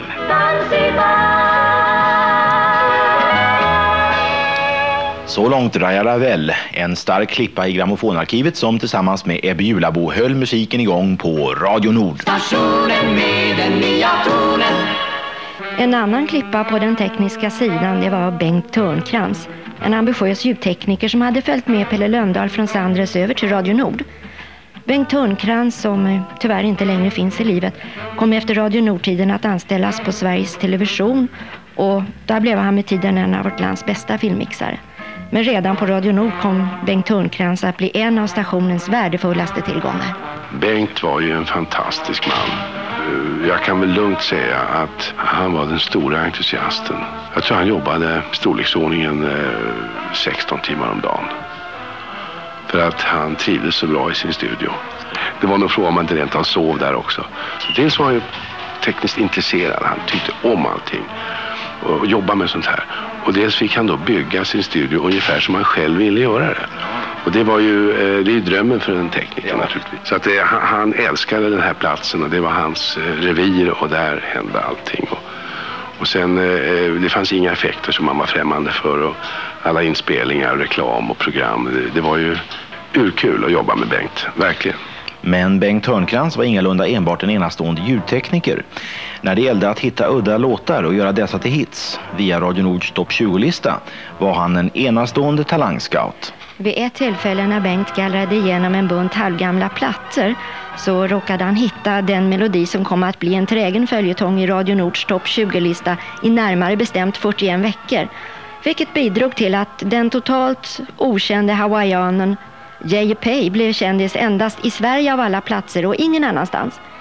Så långt Raja Ravel, en stark klippa i grammofonarkivet som tillsammans med Ebbe Julabo höll musiken igång på Radio Nord. Stationen med den nya tonen. En annan klippa på den tekniska sidan, det var Bengt Törnkrans, en ambitiös ljudtekniker som hade följt med Pelle Lönndahl från Sandres över till Radio Nord. Bengt Törnkrans, som tyvärr inte längre finns i livet, kom efter Radio Nord-tiden att anställas på Sveriges Television och där blev han med tiden en av vårt lands bästa filmmixare. Men redan på Radio Nord kom Bengt Törnkrans att bli en av stationens värdefullaste tillgångar. Bengt var ju en fantastisk man. Jag kan väl lugnt säga att han var den stora entusiasten. Jag tror han jobbade storleksordningen sexton timmar om dagen. För att han trivdes så bra i sin studio. Det var nog fråga om man inte rent av sov där också. Dels var han ju tekniskt intresserad. Han tyckte om allting. Och jobba med sånt här. Och dels fick han då bygga sin studio ungefär som han själv ville göra det. Och det var ju, det är ju drömmen för en tekniker naturligtvis. Så att det, han älskade den här platsen och det var hans revir och där hände allting. Och, och sen, det fanns inga effekter som man var främmande för och alla inspelningar, reklam och program. Det, det var ju urkul att jobba med Bengt, verkligen. Men Bengt Törnkrans var ingalunda enbart en enastående ljudtekniker. När det gällde att hitta udda låtar och göra dessa till hits via Radio Nords topp tjugo-lista var han en enastående talangscout. Vid ett tillfälle när Bengt gallrade igenom en bunt halvgamla plattor så råkade han hitta den melodi som kom att bli en trägen följetong i Radio Nords topp tjugo-lista i närmare bestämt fyrtioen veckor. Vilket bidrog till att den totalt okände hawaiianen J P blev kändis endast i Sverige av alla platser och ingen annanstans.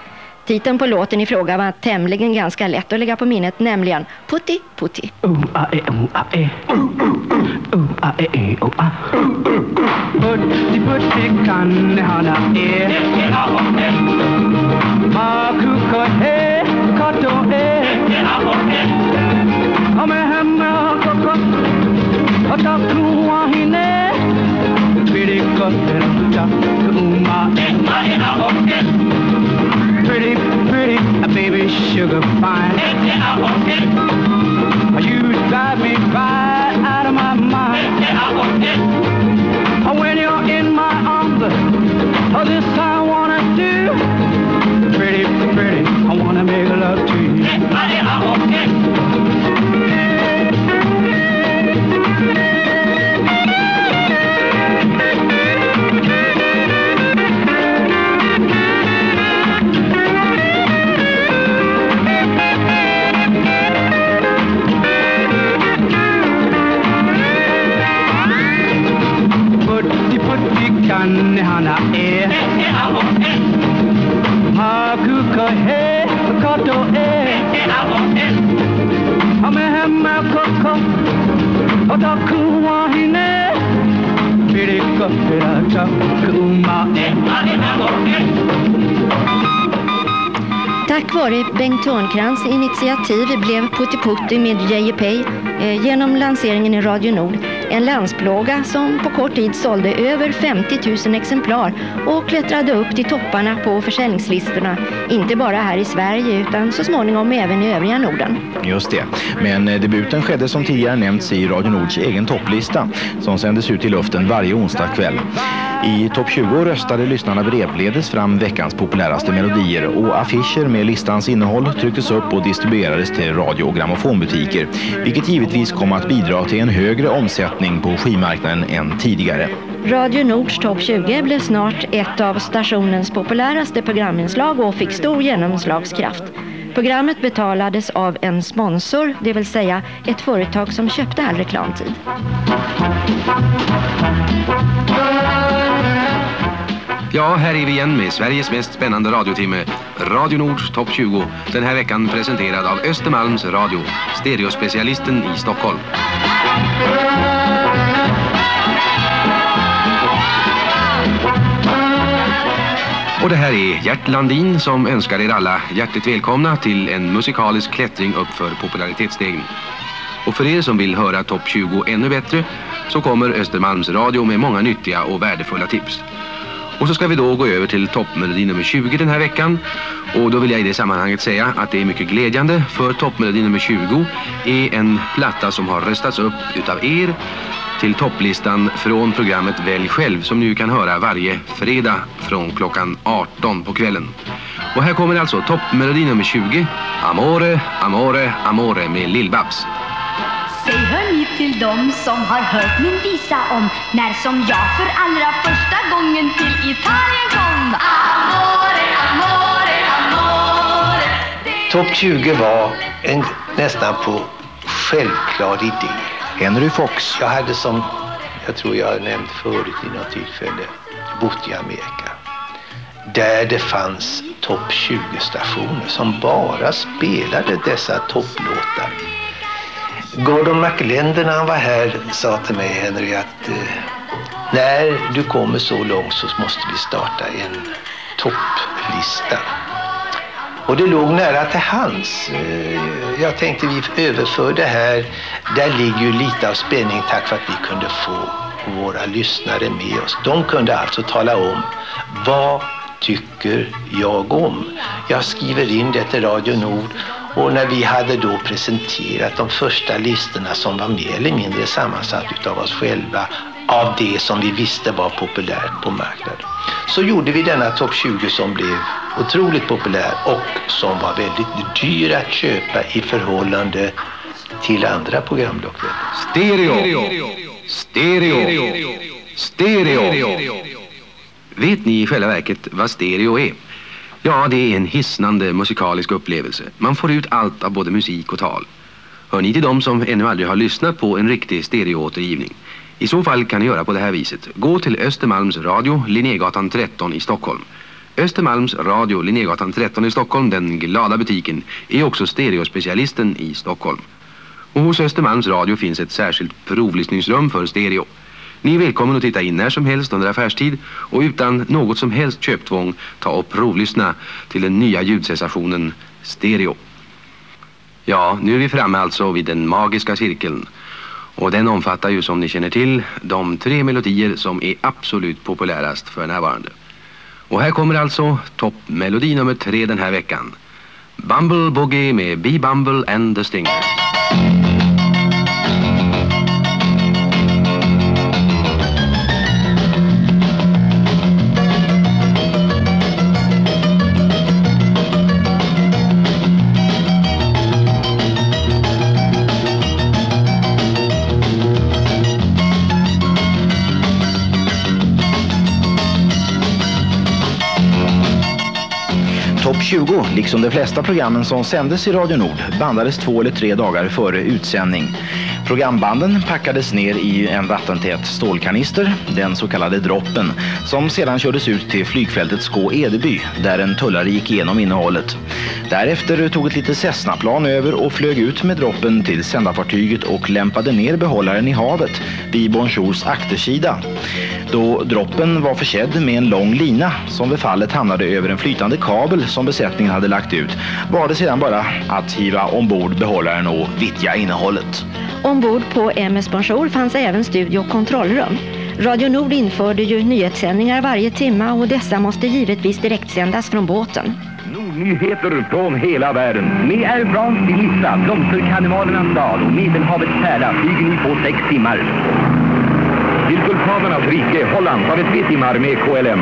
Titeln på låten i fråga var tämligen ganska lätt att lägga på minnet, nämligen Putti Putti. Uh, ah, eh, uh, ah, eh. Uh, uh, ah, eh, eh, uh, ah. Putti Putti kan hana eh. Ma kuka he kato eh. Ame hemma koko Otakuwa hine Pretty kotta Uma Pretty, pretty, a baby sugar fine You drive me right out of my mind When you're in my arms Oh, this I wanna do Pretty, pretty, I wanna make love to you Kan hana e Ha kuka he kato e Ame hemma koko Otakuwa hine Pirika pirata kuma Tack vare Bengt Törnkrans initiativ blev Putti Putti med J P eh, genom lanseringen i Radio Nord en landsplåga som på kort tid sålde över femtio tusen exemplar och klättrade upp till topparna på försäljningslistorna, inte bara här i Sverige utan så småningom även i övriga Norden. Just det, men debuten skedde som tidigare nämnts i Radio Nords egen topplista som sändes ut i luften varje onsdag kväll. I topp tjugo röstade lyssnarna brevledes fram veckans populäraste melodier och affischer med listans innehåll trycktes upp och distribuerades till radio- och grammofonbutiker, vilket givetvis kom att bidra till en högre omsättning på skivmarknaden än tidigare. Radio Nords topp tjugo blev snart ett av stationens populäraste programinslag och fick stor genomslagskraft. Programmet betalades av en sponsor, det vill säga ett företag som köpte all reklamtid. Ja, här är vi igen med Sveriges mest spännande radiotimme, Radio Nords topp tjugo. Den här veckan presenterad av Östermalms Radio, stereospecialisten i Stockholm. Och det här är Gert Landin som önskar er alla hjärtligt välkomna till en musikalisk klättring upp för popularitetsstegen. Och för er som vill höra topp tjugo ännu bättre så kommer Östermalms Radio med många nyttiga och värdefulla tips. Och så ska vi då gå över till toppmelodi nummer tjugo den här veckan. Och då vill jag i det sammanhanget säga att det är mycket glädjande, för toppmelodi nummer tjugo är en platta som har röstats upp utav er till topplistan från programmet Välj själv, som nu kan höra varje fredag från klockan arton på kvällen. Och här kommer alltså toppmelodi nummer tjugo, Amore, Amore, Amore med Lill-Babs. Säg hör ni till dem som har hört min visa om när som jag för allra första gången till Italien kom. Amore, amore, amore. Topp tjugo var en nästan på självklar idé. Henry Fox. Jag hade, som jag tror jag har nämnt förut i något tillfälle, bott i Amerika. Där det fanns topp tjugo-stationer som bara spelade dessa topplåtar. Gordon McLender när han var här sa till mig, Henry, att eh, när du kommer så långt så måste vi starta en topplista. Och det låg nära till hands. Eh, jag tänkte vi överför det här. Där ligger ju lite av spänning tack för att vi kunde få våra lyssnare med oss. De kunde alltså tala om vad tycker jag om. Jag skriver in det till Radio Nord. Och när vi hade då presenterat de första listorna som var mer eller mindre sammansatt utav oss själva av det som vi visste var populärt på marknaden, så gjorde vi denna topp tjugo som blev otroligt populär och som var väldigt dyr att köpa i förhållande till andra programblock. Stereo. Stereo. Stereo. Vet ni i själva verket vad stereo är? Ja, det är en hisnande musikalisk upplevelse. Man får ut allt av både musik och tal. Hör ni till dem som ännu aldrig har lyssnat på en riktig stereoåtergivning? I så fall kan ni göra på det här viset. Gå till Östermalms Radio, Linnégatan tretton i Stockholm. Östermalms Radio, Linnégatan tretton i Stockholm, den glada butiken, är också stereospecialisten i Stockholm. Och hos Östermalms Radio finns ett särskilt provlyssningsrum för stereo. Ni är välkommen att titta in när som helst under affärstid och utan något som helst köptvång ta och provlyssna till den nya ljudsensationen stereo. Ja, nu är vi framme alltså vid den magiska cirkeln. Och den omfattar ju, som ni känner till, de tre melodier som är absolut populärast för närvarande. Och här kommer alltså toppmelodi nummer tre den här veckan. Bumble Boogie med Bee Bumble and the Stingers. Topp tjugo, liksom de flesta programmen som sändes i Radio Nord, bandades två eller tre dagar före utsändning. Programbanden packades ner i en vattentät stålkanister, den så kallade droppen, som sedan kördes ut till flygfältet Skå-Edeby, där en tullare gick igenom innehållet. Därefter tog ett litet Cessna-plan över och flög ut med droppen till sändarfartyget och lämpade ner behållaren i havet vid Bonjours aktersida. Då droppen var försedd med en lång lina som vid fallet hamnade över en flytande kabel som besättningen hade lagt ut, var det sedan bara att hiva ombord behållaren och vittja innehållet. Ombord på M S Bonjour fanns även studio- och kontrollrum. Radio Nord införde ju nyhetssändningar varje timme och dessa måste givetvis direktsändas från båten. Nordnyheter från hela världen. Med Air France till Nissa, blomsterkarnevalernas stad och Medelhavets pärla flyger ni på sex timmar. Till vulkanernas rike, Holland, tar det tre timmar med K L M.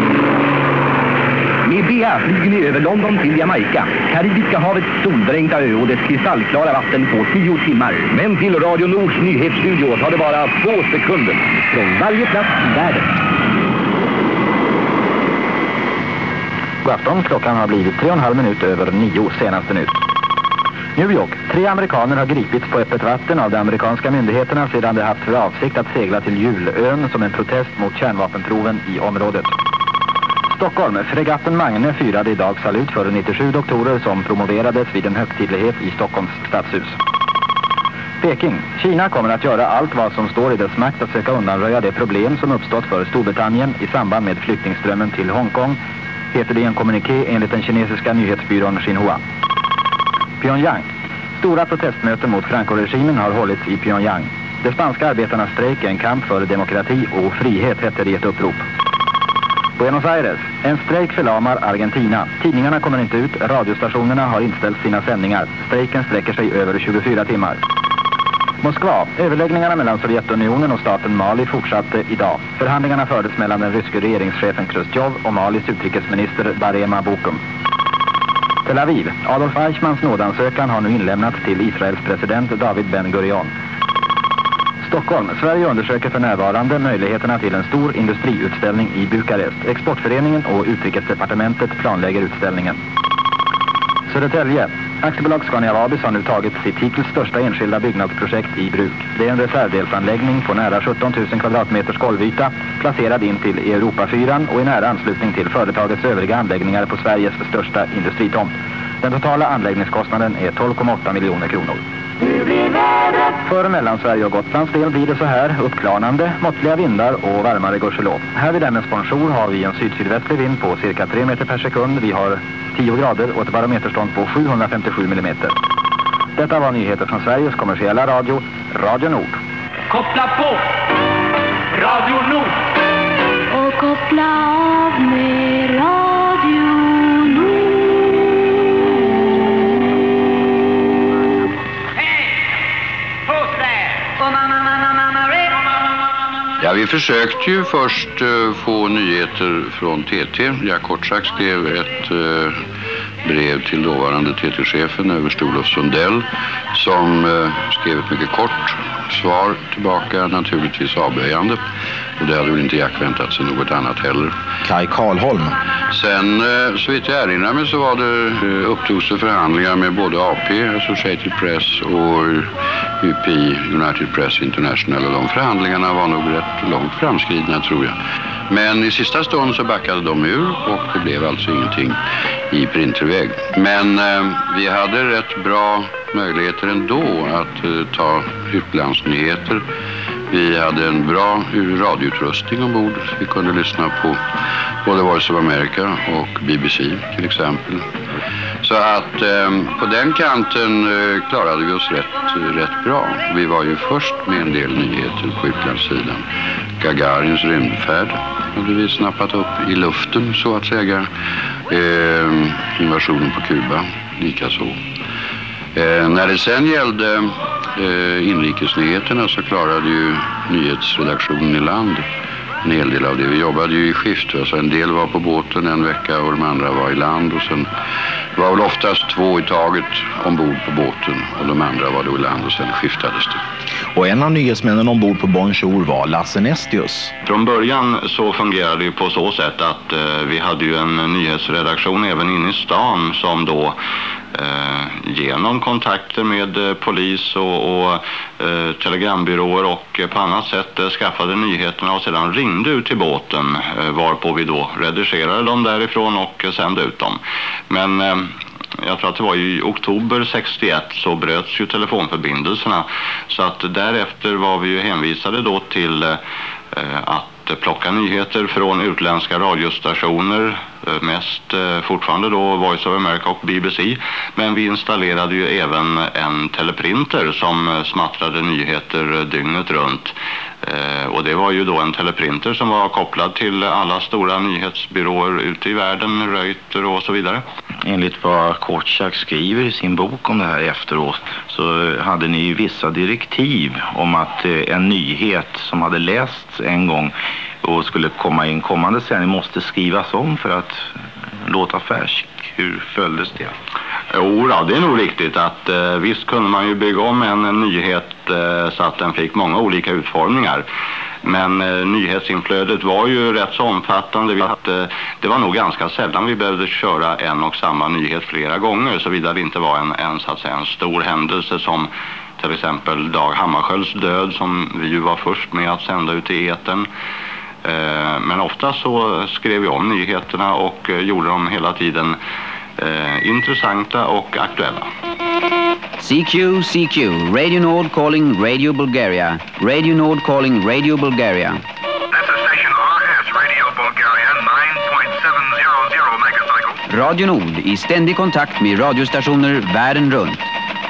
Med B A flyger ni över London till Jamaica, Karibiska havets soldränkta ö och dess kristallklara vatten på tio timmar. Men till Radio Nords nyhetsstudio tar det bara två sekunder från varje plats i världen. God afton, klockan har blivit tre och en halv minut över nio senaste nytt. New York. Tre amerikaner har gripits på öppet vatten av de amerikanska myndigheterna sedan de haft för avsikt att segla till Julön som en protest mot kärnvapenproven i området. Stockholm. Fregatten Magne firade idag salut för nittiosju doktorer som promoverades vid en högtidlighet i Stockholms stadshus. Peking. Kina kommer att göra allt vad som står i dess makt att söka undanröja det problem som uppstått för Storbritannien i samband med flyktingströmmen till Hongkong, heter det i en kommuniké enligt den kinesiska nyhetsbyrån Xinhua. Pyongyang. Stora protestmöten mot Franco-regimen har hållits i Pyongyang. De spanska arbetarnas strejk är en kamp för demokrati och frihet, heter det i ett upprop. Buenos Aires. En strejk förlamar Argentina. Tidningarna kommer inte ut, radiostationerna har inställt sina sändningar. Strejken sträcker sig över tjugofyra timmar. Moskva. Överläggningarna mellan Sovjetunionen och staten Mali fortsatte idag. Förhandlingarna fördes mellan den ryske regeringschefen Khrushchev och Malis utrikesminister Barema Bokum. Tel Aviv. Adolf Eichmanns nådansökan har nu inlämnats till Israels president David Ben Gurion. Stockholm. Sverige undersöker för närvarande möjligheterna till en stor industriutställning i Bukarest. Exportföreningen och utrikesdepartementet planlägger utställningen. Södertälje. Aktiebolag Scania Vabis har nu tagit sitt hittills största enskilda byggnadsprojekt i bruk. Det är en reservdelsanläggning på nära sjutton tusen kvadratmeters golvyta, placerad in till Europafyran och i nära anslutning till företagets övriga anläggningar på Sveriges största industritomt. Den totala anläggningskostnaden är tolv komma åtta miljoner kronor. För Mellansverige och Gotlands del blir det så här uppklarnande, måttliga vindar och varmare gudskelov. Här vid M S Bonjour har vi en syd-sydvästlig vind på cirka tre meter per sekund. Vi har tio grader och ett barometerstånd på sjuhundrafemtiosju millimeter. Detta var nyheter från Sveriges kommersiella radio, Radio Nord. Koppla på Radio Nord och koppla av med Radio Nord. Ja, vi försökte ju först uh, få nyheter från T T. Jag kort sagt skrev ett uh, brev till dåvarande T T-chefen överst Olof Sundell som uh, skrev ett mycket kort svar tillbaka, naturligtvis avböjande. Och det hade väl inte Jack väntat sig något annat heller. Kai Karlholm. Sen, uh, så vitt jag erinrar mig, så var det uh, upptogs det förhandlingar med både A P, Associated Press, och U P I, United Press International. Och de förhandlingarna var nog rätt långt framskridna, tror jag. Men i sista stund så backade de ur och det blev alltså ingenting i printerväg. Men eh, vi hade rätt bra möjligheter ändå att eh, ta utlandsnyheter. Vi hade en bra radioutrustning ombord. Vi kunde lyssna på både Voice of America och B B C till exempel. Så att eh, på den kanten eh, klarade vi oss rätt, rätt bra. Vi var ju först med en del nyheter på utlandssidan. Gagarins rymdfärd hade vi snappat upp i luften så att säga. Eh, invasionen på Kuba, likaså. Eh, när det sen gällde eh, inrikesnyheterna så klarade ju nyhetsredaktionen i land en hel del av det. Vi jobbade ju i skift, alltså en del var på båten en vecka och de andra var i land och sen det var väl oftast två i taget ombord på båten och de andra var då i land och sen skiftades det. Och en av nyhetsmännen ombord på Bonjour var Lasse Nestius. Från början så fungerade det på så sätt att eh, vi hade ju en nyhetsredaktion även inne i stan som då eh, genom kontakter med eh, polis och, och eh, telegrambyråer och eh, på annat sätt eh, skaffade nyheterna och sedan ringde ut till båten eh, varpå vi då redigerade dem därifrån och eh, sände ut dem. Men eh, jag tror att det var i oktober sextioett så bröts ju telefonförbindelserna så att därefter var vi ju hänvisade då till eh, att plocka nyheter från utländska radiostationer, eh, mest eh, fortfarande då Voice of America och B B C, men vi installerade ju även en teleprinter som eh, smattrade nyheter dygnet runt. Eh, och det var ju då en teleprinter som var kopplad till alla stora nyhetsbyråer ute i världen, Reuters och så vidare. Enligt vad Kortchak skriver i sin bok om det här efteråt så hade ni ju vissa direktiv om att eh, en nyhet som hade lästs en gång och skulle komma i en kommande sändning måste skrivas om för att låta färsk. Hur följdes det? Jo, det är nog riktigt att eh, visst kunde man ju bygga om en, en nyhet eh, så att den fick många olika utformningar. Men eh, nyhetsinflödet var ju rätt så omfattande att eh, det var nog ganska sällan vi behövde köra en och samma nyhet flera gånger såvida det inte var en, en, så att säga, en stor händelse som till exempel Dag Hammarskjölds död som vi ju var först med att sända ut i etern. Eh, men ofta så skrev vi om nyheterna och eh, gjorde dem hela tiden eh, intressanta och aktuella. C Q, C Q, Radio Nord calling Radio Bulgaria. Radio Nord calling Radio Bulgaria. This is station R S, Radio Bulgaria, nine point seven zero zero megacycle. Radio Nord i ständig kontakt med radiostationer världen runt.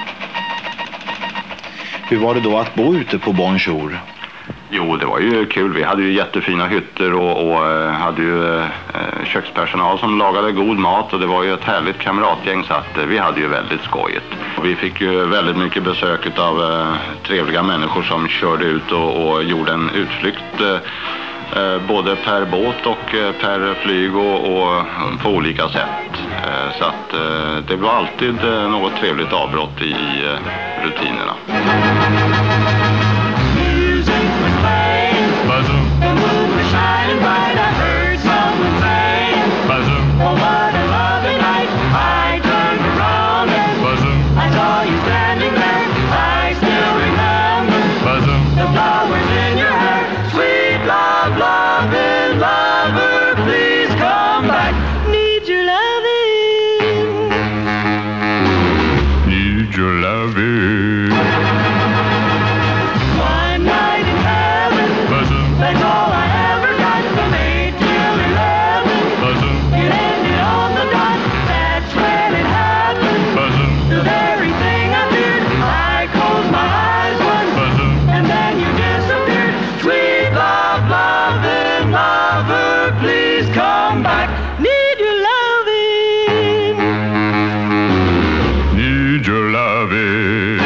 Hur var det då att bo ute på Bonjour? Jo, det var ju kul. Vi hade ju jättefina hytter och, och uh, hade ju uh, kökspersonal som lagade god mat och det var ju ett härligt kamratgäng så att uh, vi hade ju väldigt skojigt. Vi fick ju väldigt mycket besök av uh, trevliga människor som körde ut och, och gjorde en utflykt uh, uh, både per båt och uh, per flyg och, och uh, på olika sätt. Uh, så att uh, det var alltid uh, något trevligt avbrott i uh, rutinerna. The moon was shining bright, I heard someone say, Bazoom. Oh, what a lovely night. I turned around and Bazoom. I saw you standing there. I still remember Bazoom. The flowers in your hair. Sweet love, loving lover, please come back. Need your loving. Need your loving. One night in heaven. That's all I ever got from eight till eleven. Bazoom. It ended on the dot. That's when it happened. The very thing I did. I closed my eyes once. And then you disappeared. Sweet love, loving lover, please come back. Need your loving. Need your loving.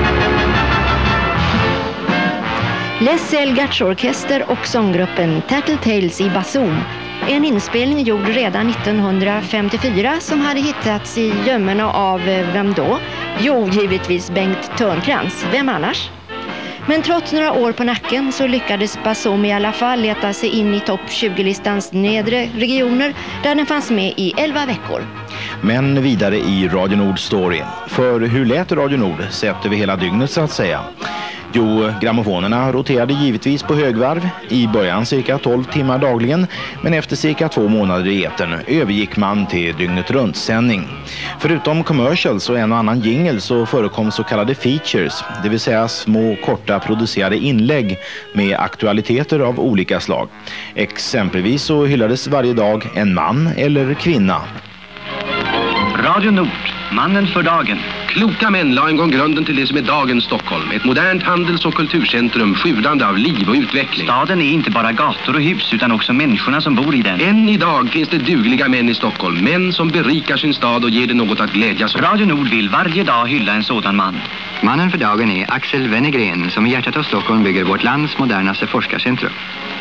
Les Elgarts orkester och sånggruppen Tattletales i Bazoom. En inspelning gjord redan nittonhundrafemtiofyra som hade hittats i gömmorna av vem då? Jo, givetvis Bengt Törnkrans. Vem annars? Men trots några år på nacken så lyckades Bazoom i alla fall leta sig in i topp tjugo-listans nedre regioner där den fanns med i elva veckor. Men vidare i Radio Nord Story. För hur lät Radio Nord sett över hela dygnet så att säga? Jo, grammofonerna roterade givetvis på högvarv, i början cirka tolv timmar dagligen, men efter cirka två månader i etern övergick man till dygnet runt sändning. Förutom commercials och en och annan jingle så förekom så kallade features, det vill säga små korta producerade inlägg med aktualiteter av olika slag. Exempelvis så hyllades varje dag en man eller kvinna. Radio Nord, mannen för dagen. Kloka män la en gång grunden till det som är dagens Stockholm. Ett modernt handels- och kulturcentrum sjudande av liv och utveckling. Staden är inte bara gator och hus utan också människorna som bor i den. Än idag finns det dugliga män i Stockholm. Män som berikar sin stad och ger det något att glädjas åt. Radio Nord vill varje dag hylla en sådan man. Mannen för dagen är Axel Wennergren som i hjärtat av Stockholm bygger vårt lands modernaste forskarcentrum.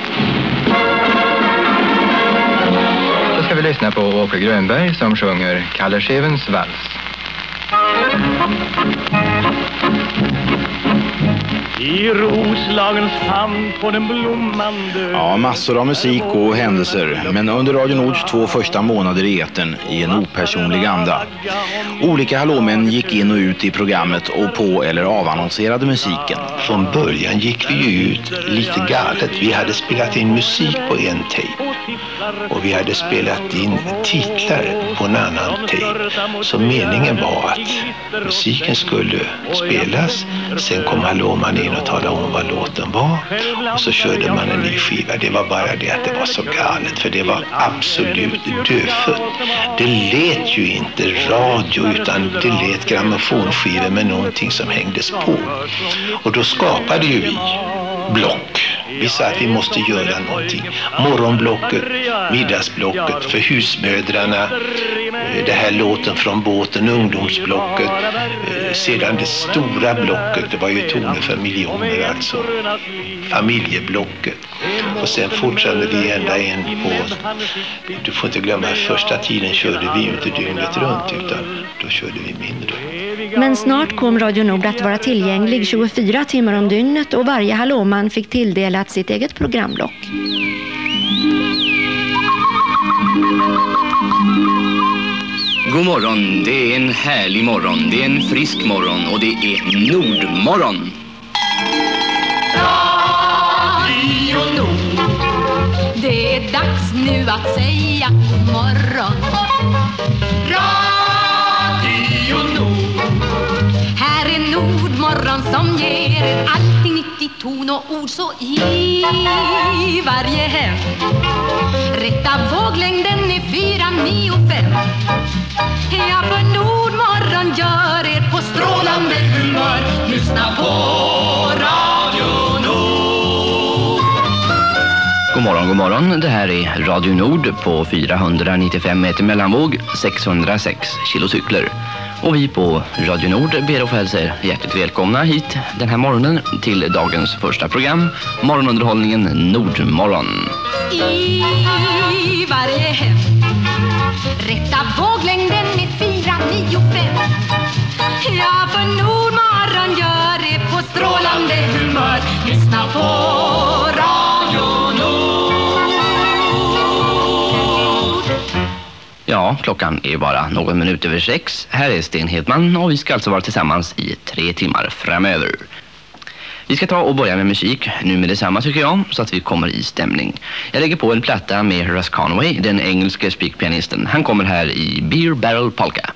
Så ska vi lyssna på Åke Grönberg som sjunger Kalle Schewens vals. I Roslagens famn på den blommande... Ja, massor av musik och händelser, men under Radio Nords två första månader i etern i en opersonlig anda. Olika hallåmän gick in och ut i programmet och på eller avannonserade musiken. Från början gick vi ju ut lite galet. Vi hade spelat in musik på en tape och vi hade spelat in titlar på en annan tape. Så meningen var att musiken skulle spelas, sen kom hallåman in och talade om vad låten var och så körde man en ny skiva. Det var bara det att det var så galet, för det var absolut dödfött. Det lät ju inte radio utan det lät grammofonskivor med någonting som hängdes på. Och då skapade ju vi block. Vi sa att vi måste göra någonting. Morgonblocket, middagsblocket för husmödrarna, det här låten från båten, ungdomsblocket, sedan det stora blocket, det var ju toner för miljoner alltså, familjeblocket. Och sen fortsatte vi ända in på, du får inte glömma, första tiden körde vi ju inte dygnet runt utan då körde vi mindre. Men snart kom Radio Nord att vara tillgänglig tjugofyra timmar om dygnet och varje hallåman fick tilldelat sitt eget programblock. God morgon, det är en härlig morgon, det är en frisk morgon och det är Nordmorgon. Radio Nord, det är dags nu att säga god morgon. Radio Nord, här är Nordmorgon som ger er allting nytt i ton och ord, så i varje hem. Rätta våglängden är fyra, nio, fem. Ja, för Nordmorgon gör er på strålande humör. Lyssna på Radio Nord. God morgon, god morgon. Det här är Radio Nord på fyrahundranittiofem meter mellanvåg, sexhundrasex kilocykler. Och vi på Radio Nord ber att få hälsa er hjärtligt välkomna hit den här morgonen till dagens första program, morgonunderhållningen Nordmorgon. I varje hem. Rätta våglängden är fyra, nio, fem. Ja, för Nordmorgon gör det på strålande humör. Lyssna på Radio Nord. Ja, klockan är bara någon minut över sex. Här är Sten Hedman och vi ska alltså vara tillsammans i tre timmar framöver. Vi ska ta och börja med musik nu med detsamma tycker jag, så att vi kommer i stämning. Jag lägger på en platta med Russ Conway, den engelska speakpianisten. Han kommer här i Beer Barrel Polka.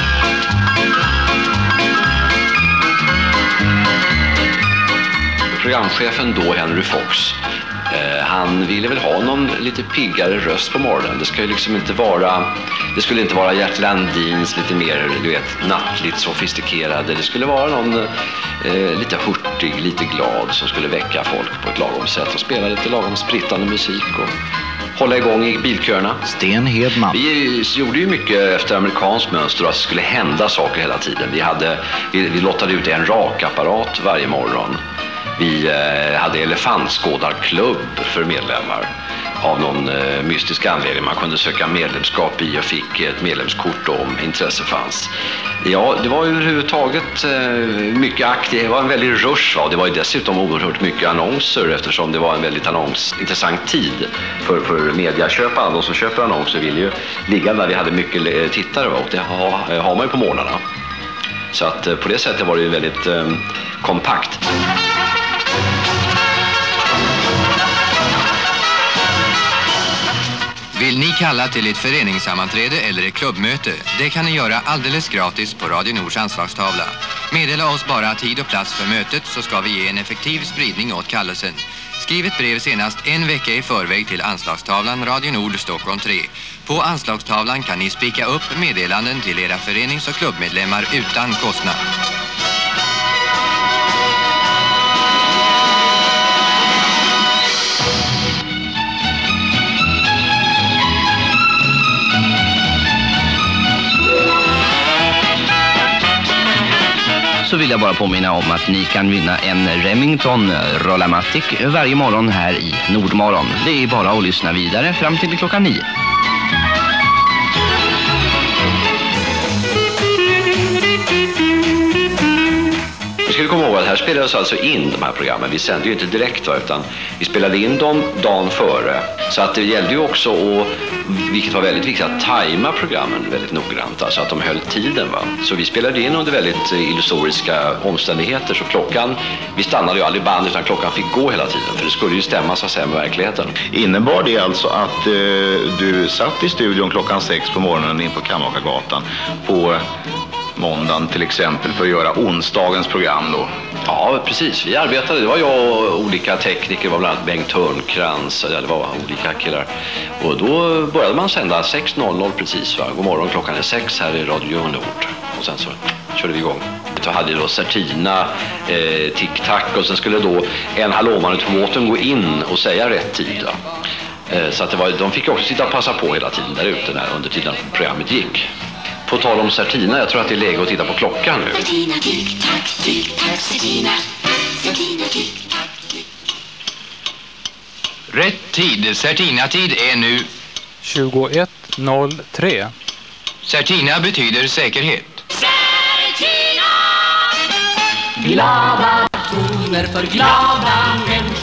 Programchefen då, Henry Fox, eh, han ville väl ha någon lite piggare röst på morgonen. Det ska ju liksom inte vara, det skulle inte vara Gert Landins lite mer, du vet, nattligt sofistikerade. Det skulle vara någon eh, lite hurtig, lite glad som skulle väcka folk på ett lagom sätt och spela lite lagom sprittande musik och hålla igång i bilköerna. Sten Hedman. Vi gjorde ju mycket efter amerikanskt mönster att det skulle hända saker hela tiden. Vi, hade, vi, vi lottade ut en rakapparat varje morgon. Vi eh, hade elefantskådarklubb för medlemmar av någon eh, mystisk anledning. Man kunde söka medlemskap i och fick ett medlemskort om intresse fanns. Ja, det var ju överhuvudtaget eh, mycket aktivt. Det var en väldig rush. Va? Det var ju dessutom oerhört mycket annonser eftersom det var en väldigt annons, intressant tid för, för mediaköparna. De som köper annonser vill ju ligga där vi hade mycket tittare, va? Och det har, har man ju på morgnarna. Så att eh, på det sättet var det ju väldigt eh, kompakt. Vill ni kalla till ett föreningssammanträde eller ett klubbmöte? Det kan ni göra alldeles gratis på Radio Nords anslagstavla. Meddela oss bara tid och plats för mötet så ska vi ge en effektiv spridning åt kallelsen. Skriv ett brev senast en vecka i förväg till anslagstavlan Radio Nord Stockholm tre. På anslagstavlan kan ni spika upp meddelanden till era förenings- och klubbmedlemmar utan kostnad. Så vill jag bara påminna om att ni kan vinna en Remington Rollamatic varje morgon här i Nordmorgon. Det är bara att lyssna vidare fram till klockan nio. Vi ska komma ihåg att här spelades alltså in de här programmen. Vi sände ju inte direkt, va, utan vi spelade in dem dagen före. Så att det gällde ju också att, vilket var väldigt viktigt, att tajma programmen väldigt noggrant. Alltså att de höll tiden, va. Så vi spelade in under väldigt illusoriska omständigheter. Så klockan, vi stannade ju aldrig band utan klockan fick gå hela tiden. För det skulle ju stämma så att säga med verkligheten. Innebar det alltså att eh, du satt i studion klockan sex på morgonen in på Kammakargatan på måndagen till exempel för att göra onsdagens program då? Ja, precis. Vi arbetade. Det var jag och olika tekniker. Det var bland annat Bengt Törnkrans. Det var olika killar. Och då började man sända sex noll noll precis, va? God morgon, klockan är sex här i Radio Nord. Och sen så körde vi igång. Då hade då Certina, eh, tic-tac och sen skulle då en hallåmanutmoten gå in och säga rätt tid, va? Eh, så att det var, de fick också sitta och passa på hela tiden där ute när, under tiden programmet gick. På tal om Certina, jag tror att det är läge att titta på klockan nu. Certina, tic-tac, tic-tac, Certina. Certina, tic-tac, tic-tac. Rätt tid, Certina-tid är nu tjugoett noll tre. Certina betyder säkerhet. Certina! Glada toner för glada män.